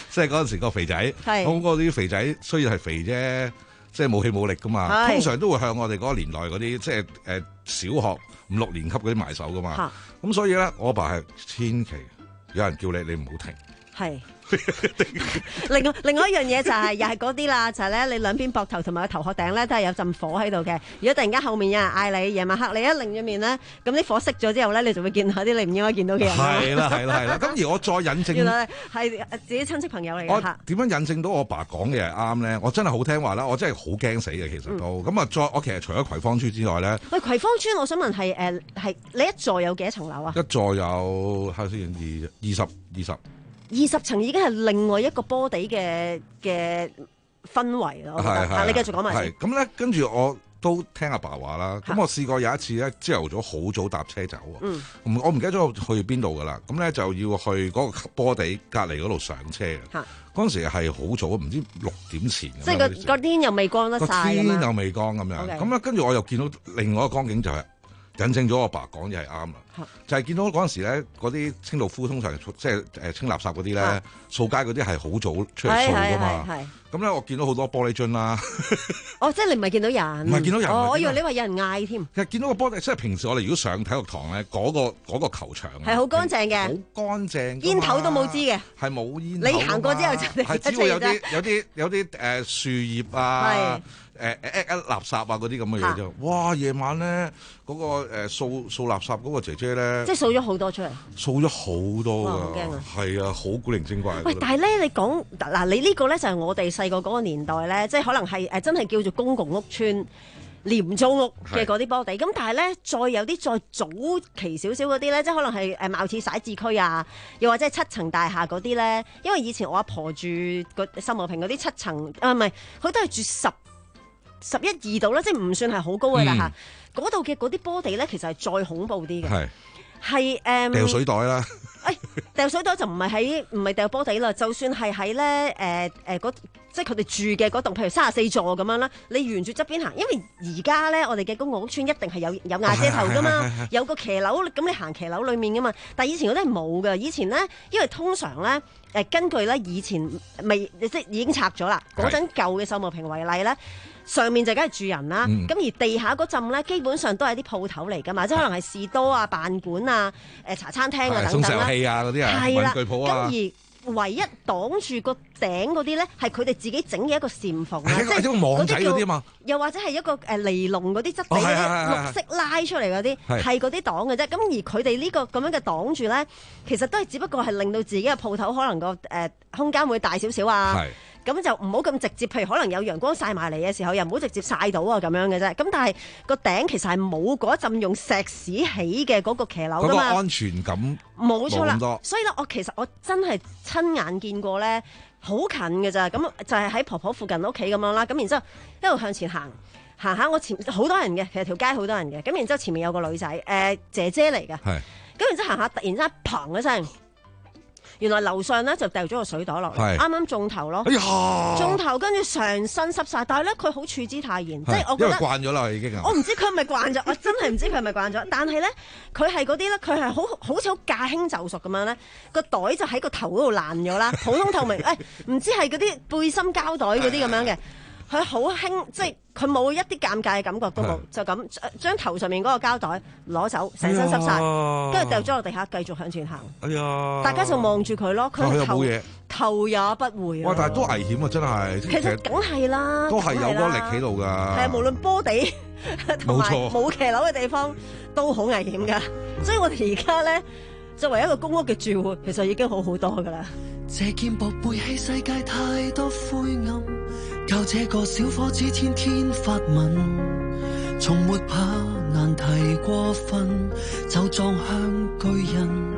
即係嗰陣時個肥仔，咁嗰啲肥仔雖然係肥啫，即係冇氣冇力噶嘛，通常都會向我哋嗰個年代嗰啲即係誒小學五六年級嗰啲埋手噶嘛。咁所以咧，我阿爸係千祈有人叫你，你唔好停。係。 另外另外一樣嘢就係、是、又係嗰啲啦，就係、是、咧你兩邊膊頭同埋個頭殼頂咧都係有陣火喺度嘅。如果突然間後面有人嗌你，夜晚黑你一擰咗面咧，咁啲火熄咗之後咧，你就會見到啲你唔應該見到嘅人。 係啦係啦係啦。咁而我再引證， 原來係自己親戚朋友嚟嘅。 我點樣引證到我爸講嘅係啱咧？我真係好聽話啦，我真係好驚死嘅其實都。咁啊、嗯，再我其實除咗葵芳村之外咧， 喂，葵芳村我想問係誒係你一座有幾多層樓啊？ 一座有睇下先，二二十二十。 二十層已經係另外一個波地嘅嘅氛圍咯，我覺得。係係。你繼續講埋。 係咁咧，跟住我都聽阿爸話啦。咁我試過有一次咧，朝頭早好早搭車走啊。嗯。我唔記得咗去邊度噶啦。咁咧就要去嗰個波地隔離嗰度上車嘅。嚇。嗰陣時係好早，唔知六點前。 即係個個天又未光得晒。個天又未光咁樣。咁咧，跟住我又見到另外一個光景就係。引證咗我爸講嘢係啱啦，就係見到嗰陣時咧，嗰啲清道夫通常即係誒清垃圾嗰啲咧，掃街嗰啲係好早出嚟掃噶嘛。咁咧我見到好多玻璃樽啦。 哦，即係你唔係見到人？ 唔係見到人。 我以為你話有人嗌添。 其實見到個玻璃，即係平時我哋如果上體育堂咧，嗰個嗰個球場係好乾淨嘅， 好乾淨， 煙頭都冇支嘅， 係冇煙。 你行過之後就係只會有啲有啲有啲誒樹葉啊。誒誒誒垃圾啊嗰啲咁嘅嘢啫，哇！夜晚咧嗰個誒掃掃垃圾嗰個姐姐咧， 即係掃咗好多出嚟， 掃咗好多㗎，係啊，好古靈精怪。 喂，但係咧你講嗱，你呢個咧就係我哋細個嗰個年代咧，即係可能係誒真係叫做公共屋邨廉租屋嘅嗰啲波地，咁但係咧再有啲再早期少少嗰啲咧，即係可能係誒貌似徙置區啊，又或者係七層大廈嗰啲咧，因為以前我阿婆住個秀茂坪嗰啲七層啊，唔係佢都係住十。十一二度啦，即係唔算係好高嘅啦嚇。嗰度嘅嗰啲波地咧，其實係再恐怖啲嘅。係係誒掉水袋啦。 誒掉水袋就唔係喺唔係掉波地啦，就算係喺咧誒誒嗰即係佢哋住嘅嗰棟，譬如三十四座咁樣啦，你沿住側邊行，因為而家咧我哋嘅公共屋邨一定係有有瓦遮頭噶嘛，有個騎樓，咁你行騎樓裡面噶嘛。但係以前嗰啲係冇嘅，以前咧因為通常咧誒根據咧以前未即係已經拆咗啦，嗰陣舊嘅秀茂坪為例咧。上面就梗係住人啦，咁、嗯、而地下嗰陣咧，基本上都係啲鋪頭嚟㗎嘛，即係可能係士多啊、辦館啊、誒茶餐廳啊等等啦， 器啊嗰啲啊，文具鋪啊。 咁而唯一擋住個頂嗰啲咧，係佢哋自己整嘅一個簷篷啊， 即係嗰個網仔嗰啲啊嘛。 又或者係一個誒尼龍嗰啲質地嗰啲綠色拉出嚟嗰啲，係嗰啲擋嘅啫。咁而佢哋呢個咁樣嘅擋住咧，其實都係只不過係令到自己嘅鋪頭可能個誒、呃、空間會大少少啊。咁就唔好咁直接，譬如可能有陽光曬埋嚟嘅時候，又唔好直接曬到啊咁樣嘅啫。咁但係個頂其實係冇嗰一陣用石屎起嘅嗰個騎樓㗎嘛。 嗰個安全感冇錯啦。所以咧，我其實我真係親眼見過咧，好近嘅咋。咁就係喺婆婆附近屋企咁樣啦。咁然之後一路向前行，行下我前好多人嘅，其實條街好多人嘅。咁然之後前面有個女仔，誒、呃、姐姐嚟嘅。係。咁然之後行下，突然之間砰一聲。原來樓上咧就掉咗個水袋落嚟，啱啱中頭咯，哎呀，中頭跟住成身濕晒，但係咧佢好處之泰然，即係我覺得因為慣咗啦已經， 我唔知佢係咪慣咗，我真係唔知佢係咪慣咗，但係咧佢係嗰啲咧，佢係好好似好駕輕就熟咁樣咧，個袋就喺個頭嗰度爛咗啦，普通透明，誒唔知係嗰啲背心膠袋嗰啲咁樣嘅。佢好輕，即係佢冇一啲尷尬嘅感覺都冇，就咁將頭上面嗰個膠袋攞走，成身濕晒，跟住掉咗落地下，繼續向前行。哎呀！大家就望住佢咯，佢頭頭也不回啊！ 哇！但係都危險啊，真係。 其實梗係啦， 都係有嗰個力喺度㗎。係啊，無論波地同埋冇騎樓嘅地方都好危險㗎，所以我哋而家咧作為一個公屋嘅住戶，其實已經好好多㗎啦。 這肩膊背棄世界太多灰暗，靠這個小伙子天天發問，從沒怕難題過分，就撞向巨人。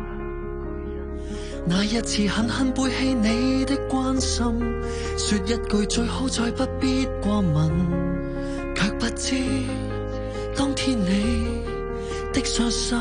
那一次狠狠背棄你的關心，說一句最好再不必過問，卻不知當天你的傷心。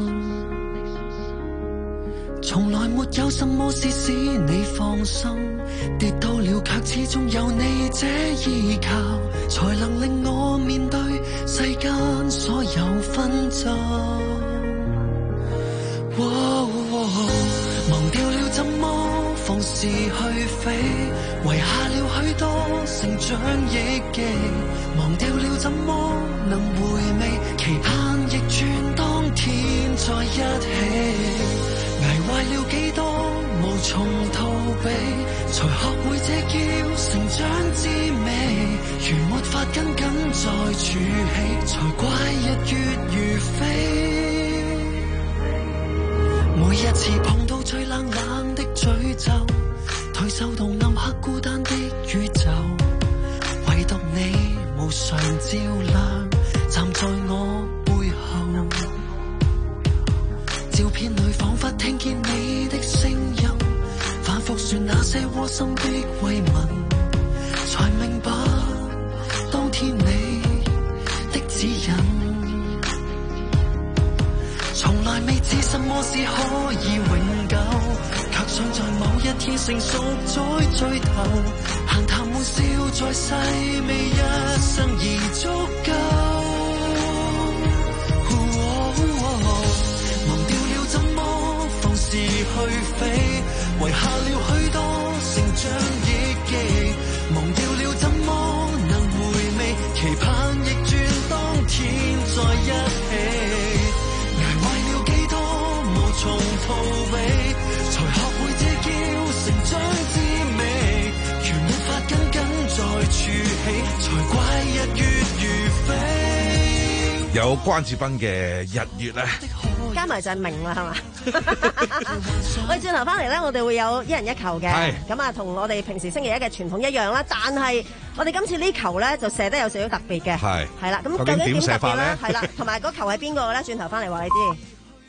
從來沒有什麼事使你放心，跌倒了卻始終有你這依靠，才能令我面對世間所有紛爭。忘掉了怎麼放肆去飛，遺下了許多成長憶記，忘掉了怎麼能回味，期盼逆轉當天在一起，捱壞了幾多無從逃避，才學會這叫成長滋味，如沒法緊緊再儲起，才怪日月如飛。每一次碰到最冷冷的詛咒，退修到暗黑孤單的宇宙，唯獨你無常照亮，站在我背後。照片裏彷彿聽見你的聲音，反覆說那些窩心的慰問，才明白當天你的指引。從來未知什麼是可以永久，卻想在某一天成熟再聚頭，閒談玩笑在細微一生而足夠。哦哦、忘掉了怎麼放肆去飛，遺下了許多成長憶記，忘掉了怎麼能回味，期盼逆轉當天在一起。從逃避，才學會這叫成長滋味，如沒法緊緊再儲起，才怪日月如飛。 有關智斌嘅日月咧， 加埋就係明啦，係嘛？我哋轉頭翻嚟咧，我哋會有一人一球嘅，咁啊，同我哋平時星期一嘅傳統一樣啦。但係我哋今次呢球咧就射得有少少特別嘅，係係啦。咁究竟點射法咧？係啦，同埋嗰球係邊個咧？轉頭翻嚟話你知。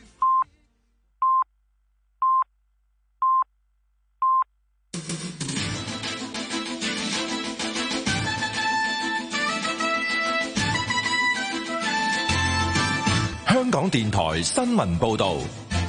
香港電台新聞報道，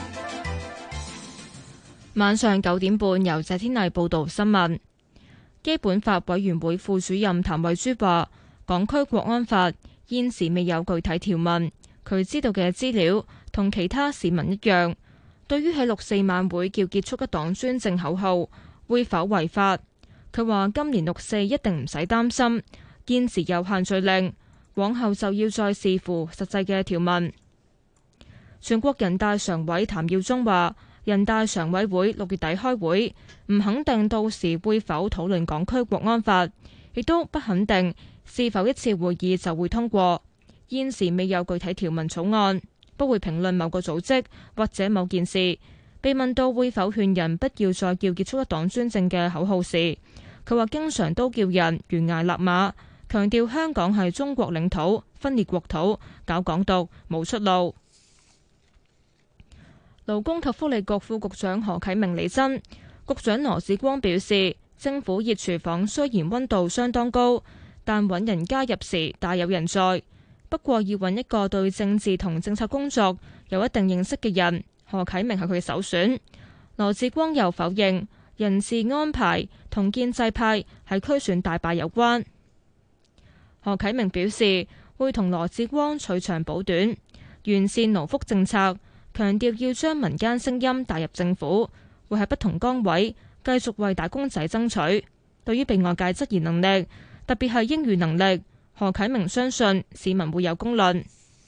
晚上九點半由謝天麗報道新聞。基本法委員會副主任譚惠珠話，港區國安法現時未有具體條文，佢知道嘅資料同其他市民一樣。對於喺六四晚會叫結束一黨專政口號會否違法，佢話今年六四一定唔使擔心，現時有限聚令，往後就要再視乎實際嘅條文。全國人大常委譚耀宗話，人大常委會六月底開會，唔肯定到時會否討論港區國安法，亦都不肯定是否一次會議就會通過。現時未有具體條文草案，不會評論某個組織或者某件事。被問到會否勸人不要再叫結束一黨專政嘅口號時，佢話經常都叫人懸崖勒馬，強調香港係中國領土，分裂國土，搞港獨冇出路。勞工及福利局副局長何啟明履新，局長羅致光表示，政府熱廚房雖然溫度相當高，但揾人加入時大有人在。不過要揾一個對政治同政策工作有一定認識嘅人，何啟明係佢嘅首選。羅致光又否認人事安排同建制派喺區選大敗有關。何啟明表示會同羅致光取長補短，完善勞福政策，強調要將民間聲音帶入政府，會喺不同崗位繼續為打工仔爭取。對於被外界質疑能力，特別係英語能力，何啟明相信市民會有公論。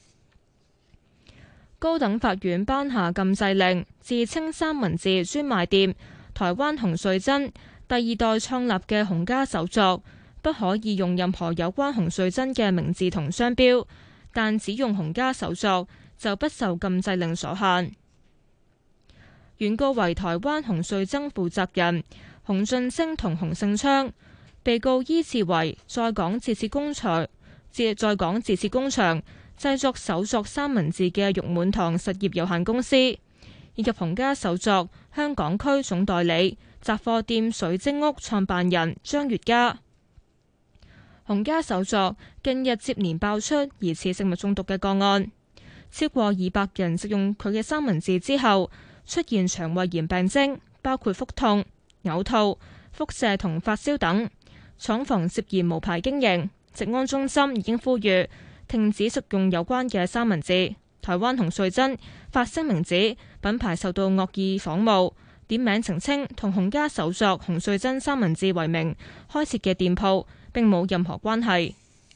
高等法院頒下禁制令，自稱三文治專賣店台灣洪瑞珍第二代創立嘅洪家手作，不可以用任何有關洪瑞珍嘅名字同商標，但只用洪家手作就不受禁制令所限。原告為台灣洪瑞珍負責人洪俊升同洪勝昌，被告依次為在港自設工場、在港自設工場製作手作三文治嘅玉滿堂實業有限公司，以及洪家手作香港區總代理雜貨店水晶屋創辦人張月嘉。洪家手作近日接連爆出疑似食物中毒嘅個案，超過二百人食用佢嘅三文治之後出現腸胃炎病徵，包括腹痛、嘔吐、腹瀉同發燒等。廠房涉嫌無牌經營，食安中心已經呼籲停止食用有關嘅三文治。台灣洪瑞珍發聲明指品牌受到惡意仿冒， 點名澄清同洪家手作洪瑞珍三文治為名開設嘅店鋪並冇任何關係。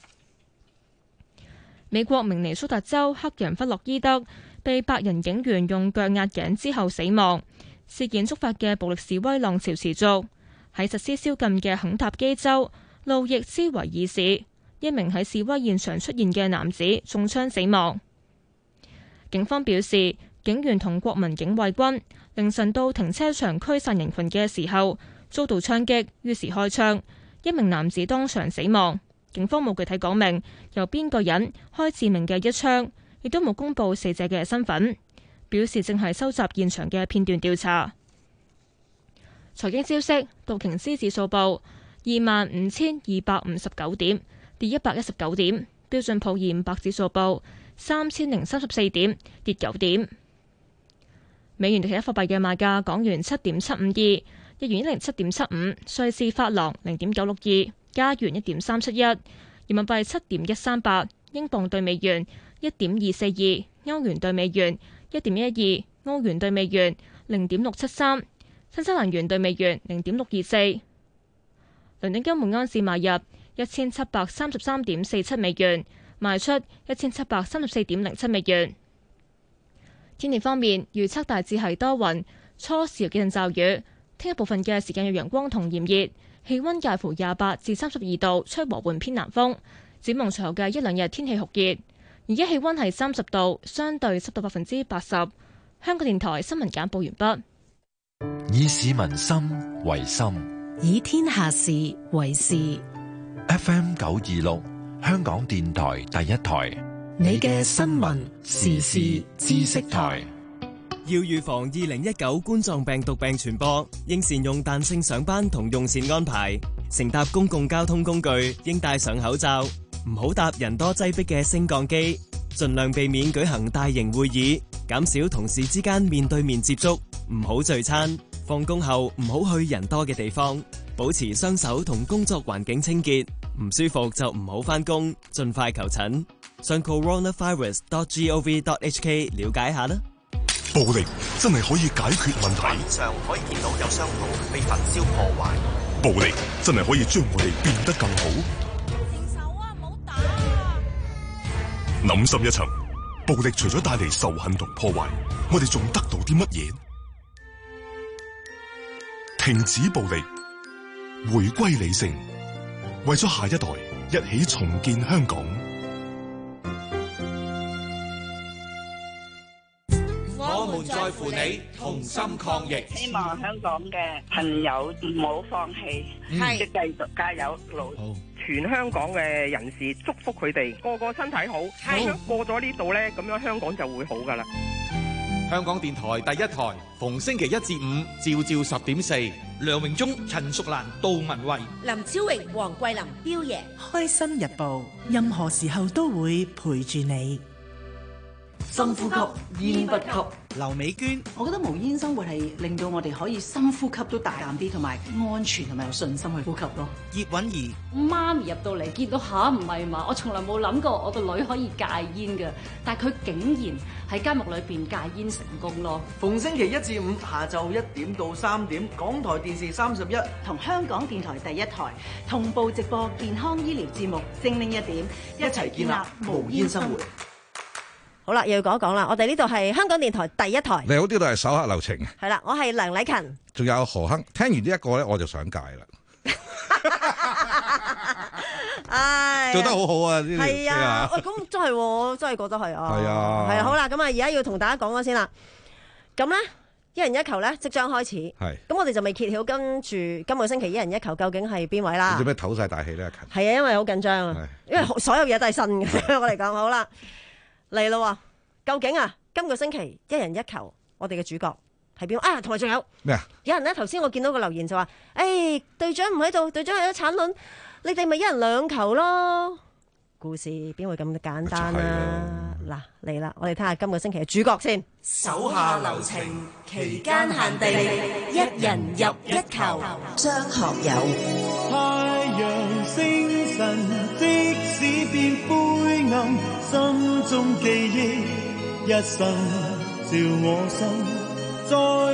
美國明尼蘇達州黑人弗洛伊德被白人警員用腳壓頸之後死亡，事件觸發嘅暴力示威浪潮持續。喺實施宵禁嘅肯塔基州路易斯維爾市，一名喺示威現場出現嘅男子中槍死亡。警方表示，警員同國民警衛軍凌晨到停車場驅散人群嘅時候遭到槍擊，於是開槍，一名男子當場死亡。警方冇具體講明由邊個人開致命嘅一槍，亦都冇公布死者嘅身份，表示正係收集現場嘅片段調查。財經消息，道瓊斯指數報二萬五千二百五十九點，跌一百一十九點；標準普爾五百指數報三千零三十四點，跌九點。美元對其他貨幣嘅賣價：港元七點七五二，日元一零七點七五，瑞士法郎零點九六二，加元一點三七一，人民幣七點一三八，英鎊對美元一點二四二，歐元對美元一點一二，澳元對美元零點六七三，新西蘭元對美元零點六二四。倫敦金每安士買入一千七百三十三點四七美元，賣出一千七百三十四點零七美元。天氣方面，預測大致係多雲，初時有幾陣驟雨，聽日部分嘅時間有陽光同炎熱，氣溫介乎廿八至三十二度，吹和緩偏南風。展望隨後嘅一兩日天氣酷熱，而家氣溫係三十度，相對濕度百分之八十。香港電台新聞簡報完畢。 以市民心為心， 以天下事為事。 F M 九二六，香港電台第一台。 你嘅新聞時事知識台。 要預防二零一九冠狀病毒病傳播，應善用彈性上班同用膳安排。乘搭公共交通工具應戴上口罩，唔好搭人多擠迫嘅升降機，盡量避免舉行大型會議，減少同事之間面對面接觸，唔好聚餐。放工後唔好去人多嘅地方，保持雙手同工作環境清潔。唔舒服就唔好返工，盡快求診。上 coronavirus dot gov dot hk 了解下啦。 暴力真係可以解決問題。 面上可以見到有商鋪被焚燒破壞。 暴力真係可以將我哋變得更好。 停手啊！唔好打啊！ 諗深一層，暴力除咗帶嚟仇恨同破壞，我哋仲得到啲乜嘢？停止暴力，回歸理性，為咗下一代，一起重建香港。 我們在乎你，同心抗疫。 希望香港嘅朋友唔好放棄，係繼續加油努。 全香港嘅人士祝福佢哋個個身體好，係過咗呢度咧，咁樣香港就會好噶啦。 香港電台第一台，逢星期一至五，朝朝十點四。梁榮忠、陳淑蘭、杜文慧、 林超榮、黃桂林、彪爺。 開心日報，任何時候都會陪住你。 深呼吸，煙不吸。 劉美娟， 我覺得無煙生活係令到我哋可以深呼吸都大膽啲，同埋安全同埋有信心去呼吸咯。 葉韻儀， 媽咪入到嚟見到吓唔係嘛，我從來冇諗過我個女可以戒煙嘅，但係佢竟然喺監獄裏邊戒煙成功咯。 逢星期一至五下晝一點到三點，港台電視三十一同香港電台第一台同步直播健康醫療節目，精靈一點，一齊建立無煙生活。 好啦，又要講一講啦。我哋呢度係香港電台第一台。 你好，呢度係手下留情。 係啦，我係梁禮勤。 仲有何亨。聽完呢一個咧，我就想戒啦。唉，做得好好啊！呢係啊，喂，咁真係，我真係覺得係啊。 係啊， 係啊。好啦，咁啊，而家要同大家講咗先啦。咁咧，一人一球咧，即將開始。係。咁我哋就未揭曉跟住今個星期一人一球究竟係邊位啦？ 你做咩唞晒大氣咧？勤。 係啊，因為好緊張啊，因為所有嘢都係新嘅。對我嚟講，好啦。嚟咯！究竟啊，今個星期一人一球，我哋嘅主角係邊？啊，同埋仲有咩啊？有人咧，頭先我見到個留言就話：，誒、欸，隊長唔喺度，隊長係咗產卵，你哋咪一人兩球咯。故事邊會咁簡單啊？嗱，嚟啦，我哋睇下今個星期嘅主角先。 手下留情，期間限定，一人入一球。張學友。 太陽星辰，即使變灰暗，心中記憶，一生照我心，再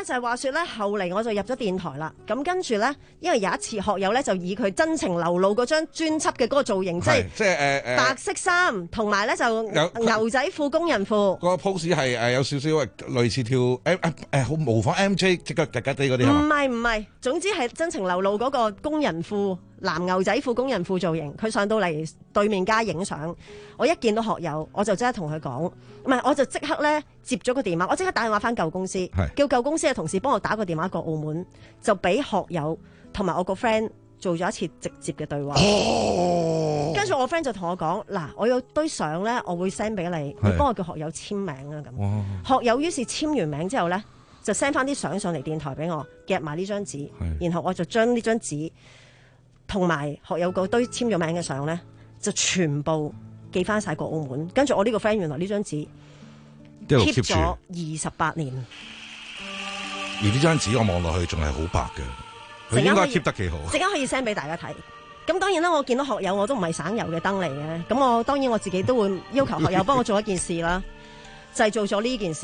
就係話説咧，後嚟我就入咗電台啦。咁跟住咧，因為有一次學友咧就以佢真情流露嗰張專輯嘅嗰個造型，即係即係誒誒白色衫，同埋咧就牛仔褲、工人褲。 個 pose 係誒有少少類似跳誒誒誒好模仿 M J 隻腳格格地嗰啲係嘛？ 唔係唔係，總之係真情流露嗰個工人褲、藍牛仔褲、工人褲造型。佢上到嚟對面街影相，我一見到學友，我就即刻同佢講，唔係我就即刻咧接咗個電話，我即刻打電話翻舊公司，叫舊公司嘅同事幫我打個電話過澳門，就俾學友同埋我個 friend 做咗一次直接嘅對話。哦、跟住我 friend 就同我講：嗱，我有堆相咧，我會 send 俾你，你幫我叫學友簽名啊咁。學友於是簽完名之後咧，就 send 翻啲相上嚟電台俾我，夾埋呢張紙，然後我就將呢張紙同埋學友嗰堆簽咗名嘅相咧，就全部寄翻晒過澳門。跟住我呢個 friend 原來呢張紙 keep 咗二十八年。 而呢張紙我望落去仲係好白嘅，佢應該 keep 得幾好。 陣間可以 send 俾大家睇。咁當然啦，我見到學友我都唔係省油嘅燈嚟嘅。咁我當然我自己都會要求學友幫我做一件事啦，就係做咗呢件事。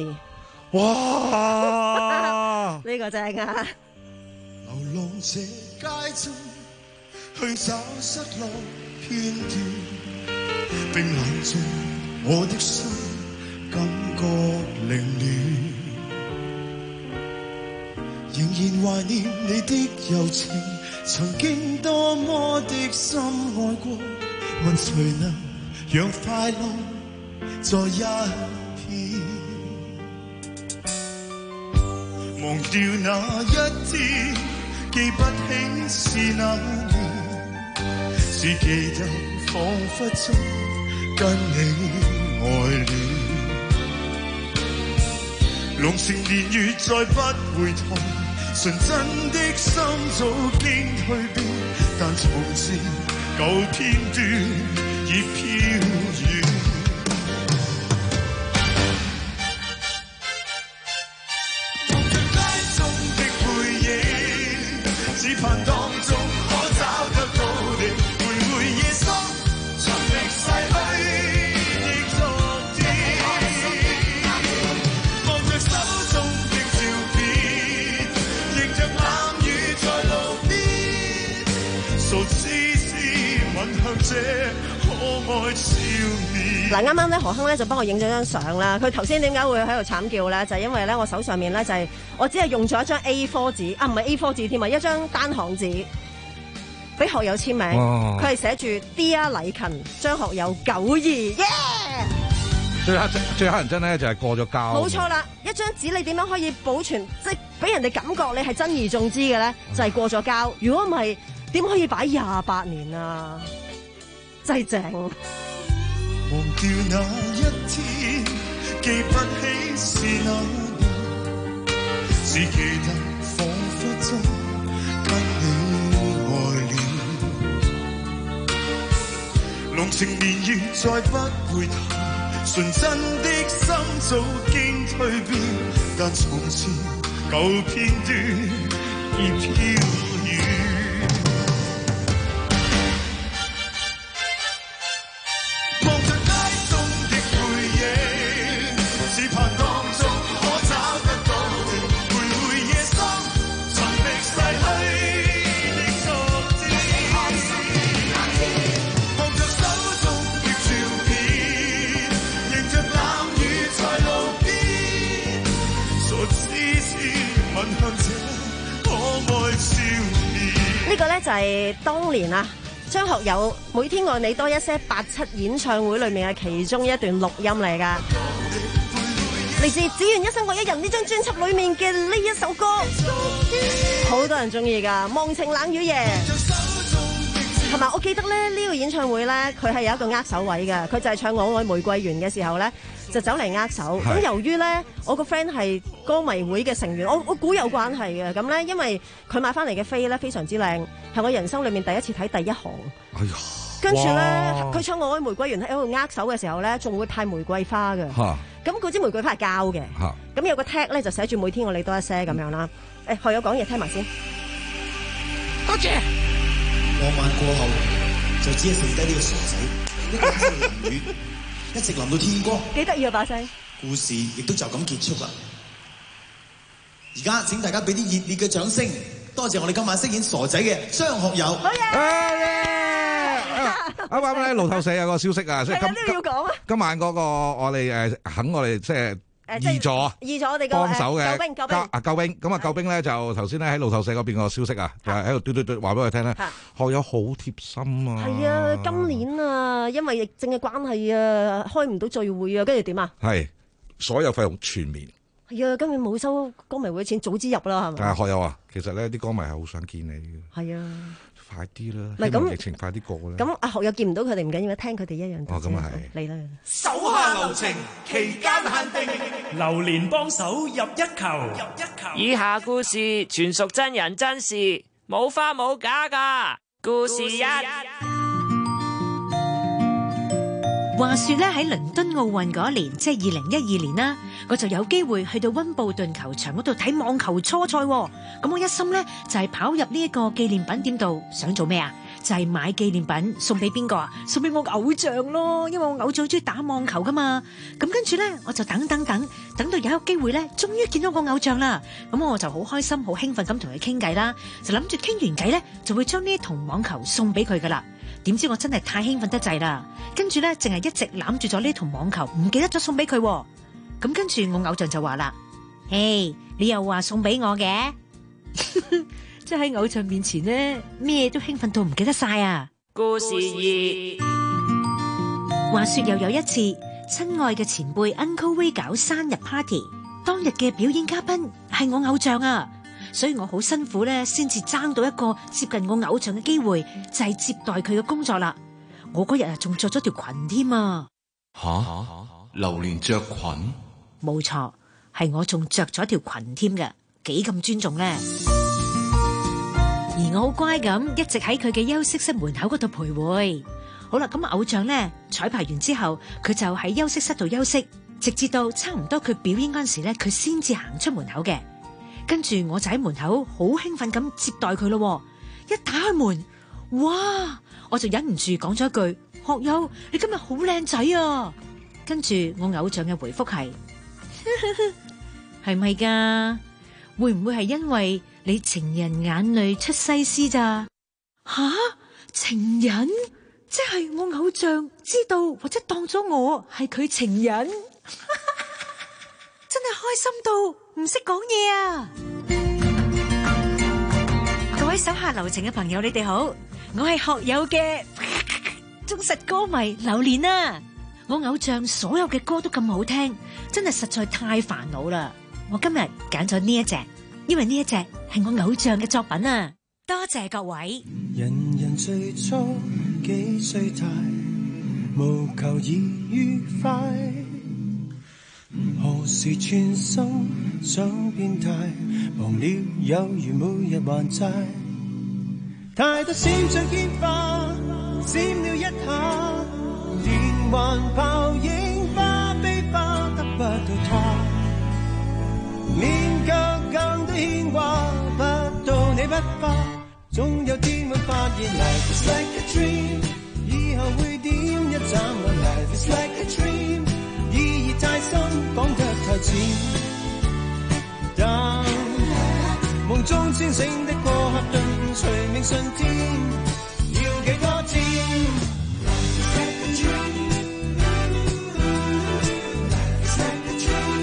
哇！呢個正啊！ 流浪這街中，去找失落片段，冰冷中我的心感覺凌亂。仍然懷念你的柔情，曾經多麼的深愛過。問誰能讓快樂再一片？忘掉那一天，記不起是哪年，只記得彷彿中跟你愛戀。濃情年月再不回頭，純真的心早經蛻變，但從前舊片段已飄遠。望着街中的背影，只盼當中可找得到你，徘徊夜深，尋覓逝去的昨天。望着手中的照片，迎着冷雨在路邊，傻痴痴吻向這可愛少年。 嗱，啱啱咧何亨咧就幫我影咗張相啦。佢頭先點解會喺度慘叫咧？就係因為咧我手上面咧就係我只係用咗一張 A 四 紙啊，唔係 A 四 紙添啊，一張單行紙俾學友簽名。佢係寫住 Dear 禮勤張學友九二，耶！ 最黑最黑人憎咧就係過咗膠。 冇錯啦，一張紙你點樣可以保存，即係俾人哋感覺你係珍而重之嘅咧？就係過咗膠。如果唔係，點可以擺廿八年啊？真係正。 忘掉那一天，記不起是哪年，只記得彷彿中跟你愛戀。濃情年月再不回頭，純真的心早經蛻變，但從前舊片段已飄遠。 呢個呢就係當年啊張學友每天愛你多一些八七演唱會裏面嘅其中一段錄音嚟噶，嚟自只願一生愛一人呢張專輯裏面嘅呢一首歌，好多人中意噶。忘情冷雨夜，同埋我記得咧呢個演唱會呢，佢係有一個握手位嘅，佢就係唱我愛玫瑰園嘅時候呢，就走嚟握手。咁由於呢，我個 friend 係歌迷會嘅成員，我我估有關係嘅。咁呢，因為佢買翻嚟嘅飛呢非常之靚，係我人生裏面第一次睇第一行。哎呀！跟住呢，佢唱我愛玫瑰園喺度握手嘅時候呢，仲會派玫瑰花嘅。咁嗰支玫瑰花係膠嘅。咁有個 tag 呢，就寫住每天我哋多一些咁樣啦。誒，學友講嘢聽埋先。多謝。 浪漫過後就只係剩低呢個傻仔，一個人淋雨，一直淋到天光。 幾得意啊把聲！ 故事亦都就咁結束啦。 而家請大家俾啲熱烈嘅掌聲，多謝我哋今晚飾演傻仔嘅張學友。好啱啱咧路透社有個消息啊，即係今呢個要講啊。 今晚嗰個我哋誒肯我哋即係二座二座我哋幫手嘅救兵救兵啊救兵咁啊救兵咧就頭先咧喺路透社嗰邊個消息啊，就喺度嘟嘟嘟話俾我聽咧，學友好貼心啊。係啊，今年啊，因為疫症嘅關係啊，開唔到聚會啊，跟住點啊？ 係所有費用全面。 係啊，今年冇收歌迷會錢，早知入啦，係咪？ 但係學友啊，其實咧啲歌迷係好想見你嘅。 係啊。 快啲啦！ 唔係咁， 疫情快啲過啦。 咁阿學友見唔到佢哋唔緊要，聽佢哋一樣。 哦，咁啊係。 嚟啦！ 手下留情，期間限定，榴蓮幫手入一球。入一球。 以下故事全屬真人真事，冇花冇假㗎。故事一。 話說咧喺倫敦奧運嗰年，即係二零一二年啦，我就有機會去到溫布頓球場嗰度睇網球初賽。咁我一心咧就係跑入呢一個紀念品店度，想做咩啊？就係買紀念品送俾邊個啊？送俾我偶像咯，因為我偶像好中意打網球噶嘛。咁跟住咧，我就等等等，等到有一個機會咧，終於見到我偶像啦。咁我就好開心、好興奮咁同佢傾偈啦，就諗住傾完偈咧，就會將呢一筒網球送俾佢噶啦。點知我真係太興奮得滯啦，跟住咧淨係一直攬住咗呢筒網球，唔記得咗送俾佢。咁跟住我偶像就話啦：嘿，你又話送俾我嘅？即係喺偶像面前呢，咩都興奮到唔記得晒啊！ 故事二。 話說又有一次，親愛嘅前輩 Uncle Ray 搞生日 party， 當日嘅表演嘉賓係我偶像啊，所以我好辛苦咧，先至爭到一個接近我偶像嘅機會，就係接待佢嘅工作啦。我嗰日啊，仲着咗條裙添啊！ 吓，榴蓮着裙？ 冇錯，係我仲着咗條裙添嘅，幾咁尊重咧。而我好乖咁，一直喺佢嘅休息室門口嗰度徘徊。好啦，咁偶像咧彩排完之後，佢就喺休息室度休息，直至到差唔多佢表演嗰陣時咧，佢先至行出門口嘅。跟住我就喺門口好興奮咁接待佢咯。一打開門，哇！我就忍唔住講咗一句：學友，你今日好靚仔啊！跟住我偶像嘅回覆係：係咪噶？會唔會係因為你情人眼淚出西施咋？吓，情人？即係我偶像知道或者當咗我係佢情人？真係開心到唔識講嘢啊！各位手下留情嘅朋友，你哋好，我係學友嘅忠實歌迷榴蓮啊！我偶像所有嘅歌都咁好聽，真係實在太煩惱啦！我今日揀咗呢一隻，因為呢一隻係我偶像嘅作品啊！多謝各位。 人人最初幾歲大，無求易愉快，何時全心想變大，忘了有如每日還債，太多閃像煙花閃了一下，連環泡影花飛花得不到他，面卻更多牽掛，不到你不花，總有天會發現 Life is like a dream， 以後會點一眨眼 Life is like a dream， 意義太深，講得太淺，但夢中清醒的過客頓隨命順天，要幾多天 Life is like a dream， Life is like a dream，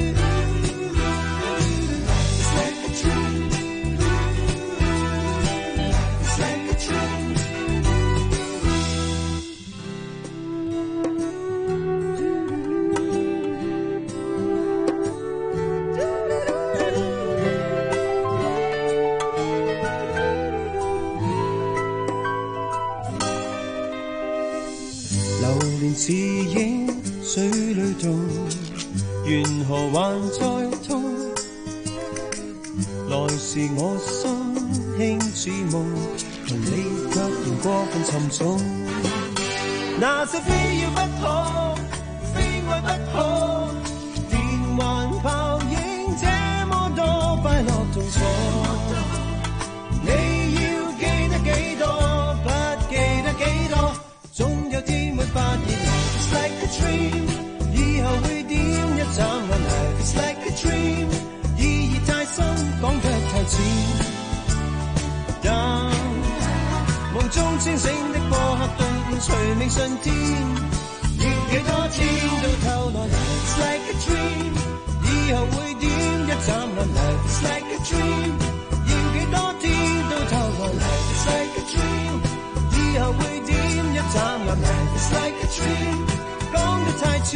Life is like a dream， Life is like a dream。 榴蓮似影水裏動，緣何還在痛？來時我心輕似夢，憑你卻嫌過分沉重。那些非要不可，非愛不可，連環泡影這麼多快樂痛楚。你要記得幾多，不記得幾多，總有天會發現 Life is like a dream， 以後會點一眨眼 Life is like a dream， 意義太深， 清醒的過客頓隨命上天，要幾多天到頭來 Life's like a dream， 以後會點一眨眼 Life's like a dream， 要幾多天到頭來 Life's like a dream， 以後會點一眨眼 Life's like a dream， 講得太遲。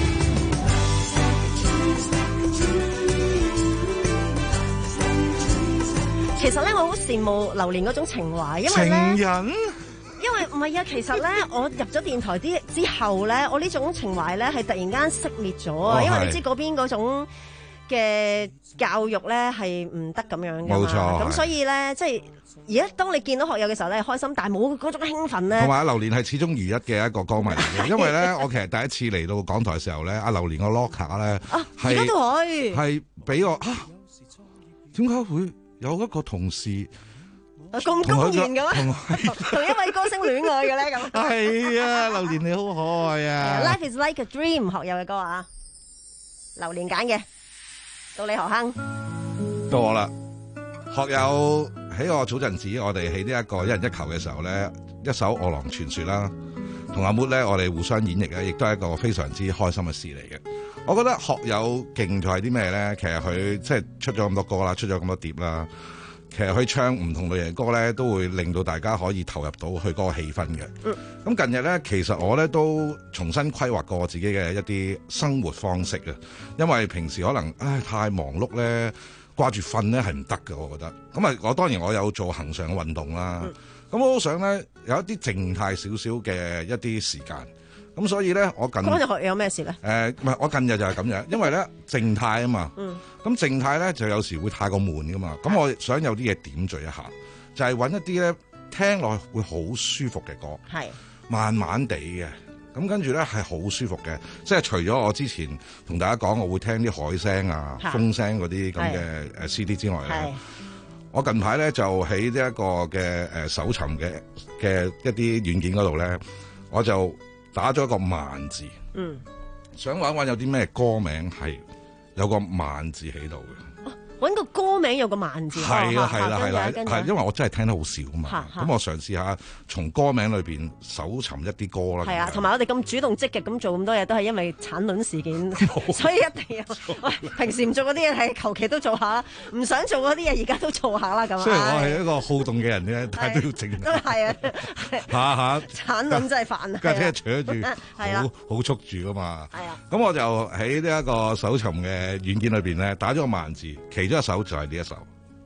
其實咧，我好羨慕榴蓮嗰種情懷，因為咧， 情人， 因為唔係啊，其實咧，我入咗電台啲之後咧，我呢種情懷咧係突然間熄滅咗啊， 哦、 因為你知嗰邊嗰種嘅教育咧係唔得咁樣㗎嘛， 冇錯， 咁所以咧，即係而家當你見到學友嘅時候咧，開心，但係冇嗰種興奮咧。 同埋阿榴蓮係始終如一嘅一個歌迷嚟嘅，因為咧，我其實第一次嚟到港台嘅時候咧，阿榴蓮個 locker 咧， 啊，而家都係係俾我啊，點解會？有一個同事咁公然嘅咩？同一位歌星戀愛嘅咧咁。 係啊，榴蓮你好可愛啊 ！Life is like a dream， 學友嘅歌啊，榴蓮揀嘅，到你何鏗。 到我啦，學友喺我早陣子，我哋喺呢一個一人一球嘅時候咧，一首《餓狼傳說》啦，同阿 Mood 咧，我哋互相演繹咧，亦都係一個非常之開心嘅事嚟嘅。我覺得學友勁在係啲咩咧？其實佢即係出咗咁多歌啦，出咗咁多碟啦。其實佢唱唔同類型嘅歌咧，都會令到大家可以投入到佢嗰個氣氛嘅。咁、嗯、近日咧，其實我咧都重新規劃過我自己嘅一啲生活方式啊。因為平時可能唉太忙碌咧，掛住瞓咧係唔得嘅，我覺得。咁啊，我當然我有做恆常嘅運動啦。咁、嗯、我都想咧有一啲靜態少少嘅一啲時間。咁所以咧，我近嗰日學有咩事咧？ 誒唔係，我近日就係咁樣，因為咧靜態啊嘛。 嗯。 咁靜態咧就有時會太過悶噶嘛。咁我想有啲嘢點綴一下，就係、是、揾一啲咧聽落去會好舒服嘅歌， 係慢慢地嘅。咁跟住咧係好舒服嘅，即係除咗我之前同大家講，我會聽啲海聲啊、風聲嗰啲咁嘅誒 C D 之外咧，我近排咧就喺呢一個嘅誒搜尋嘅嘅一啲軟件嗰度咧，我就打咗一個慢字，嗯，想揾揾有啲咩歌名係有個慢字喺度嘅。 揾個歌名有個慢字， 係啦係啦係啦，係因為我真係聽得好少嘛，咁我嘗試下從歌名裏邊搜尋一啲歌啦。 係啊，同埋我哋咁主動積極咁做咁多嘢，都係因為產卵事件，所以一定要。喂，平時唔做嗰啲嘢係求其都做下，唔想做嗰啲嘢而家都做下啦咁。 雖然我係一個好動嘅人咧，但係都要靜。 都係啊，下下產卵真係煩啊！ 梗係聽住扯住，好好束住噶嘛。係啊，咁我就喺呢一個搜尋嘅軟件裏邊咧，打咗個慢字，其一首就係呢一首，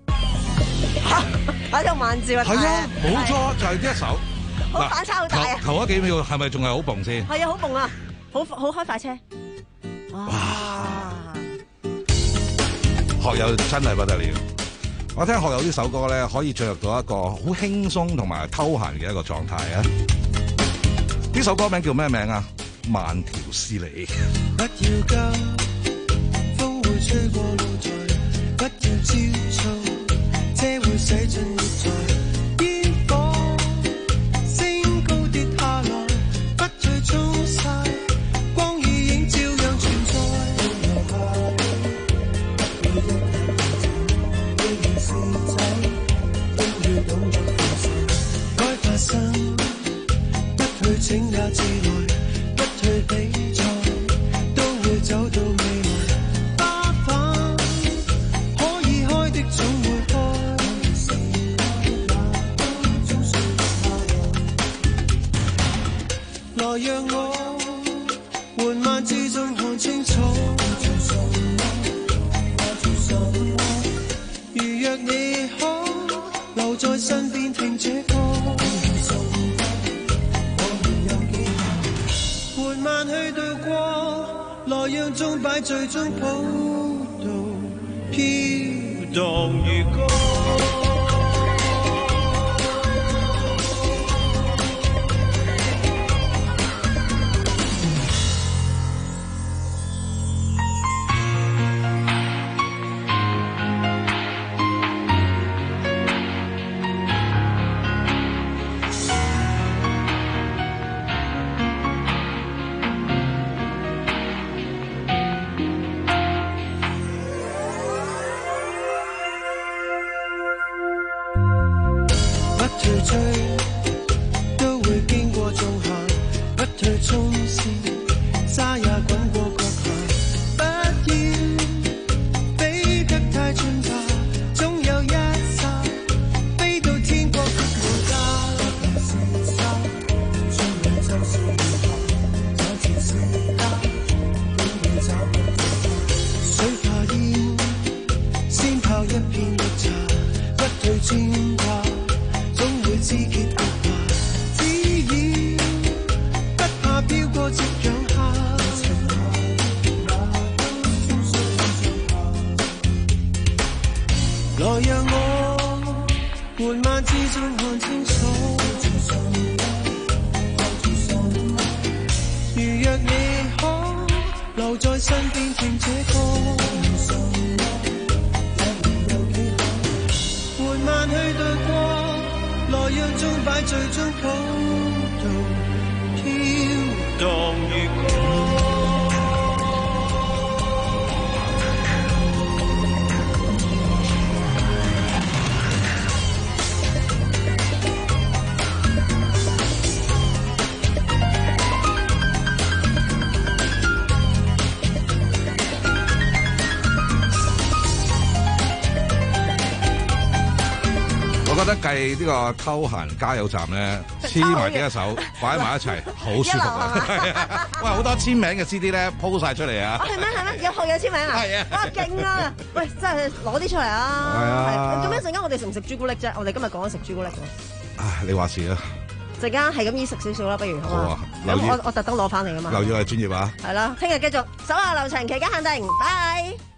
打咗慢字啊！ 係啊，冇錯，就係呢一首。 好反差好大啊！ 頭嗰幾秒係咪仲係好蹦先？ 係啊，好蹦啊，好好開快車。哇！ 學友真係不得了。我聽學友呢首歌咧，可以進入到一個好輕鬆同埋偷閒嘅一個狀態啊！呢首歌名叫咩名啊？慢條斯理。 不要急，風會吹過路在。不要焦躁，車會駛進熱在煙火，升高跌下來，不最衝晒，光與影照樣存在。不要一定自走，都要懂得放手。該發生，不去請也自來，不去比賽，都會走到未來。來讓我緩慢之中看清楚，如若你可留在身邊聽這歌，緩慢去度過，來讓鐘擺最終普渡飄蕩如歌。 衝線，沙也滾過腳下，不要飛得太進吧，總有一剎飛到天國的無價。水化煙，先泡一片綠茶，不退牽掛，總會知結局吧。只要不怕飄過夕陽下，來讓我緩慢之中看清楚。如若你可留在身邊聽這歌，緩慢去對過，來讓鐘擺最終普渡飄蕩月光。 我覺得計呢個偷閒加油站咧，黐埋呢一手，擺埋一齊，好舒服啊！喂，好多簽名嘅 C D 咧鋪晒出嚟啊！ 係咩係咩？有學友簽名啊？係啊！哇，勁啊！喂，真係攞啲出嚟啊！ 係啊！ 做咩陣間我哋食唔食朱古力啫？我哋今日講緊食朱古力喎。 啊，你話事啦！ 陣間係咁意食少少啦，不如好啊！ 留意我我特登攞翻嚟㗎嘛。 留意我哋專業啊！ 係啦，聽日繼續手下留情，期間限定，拜。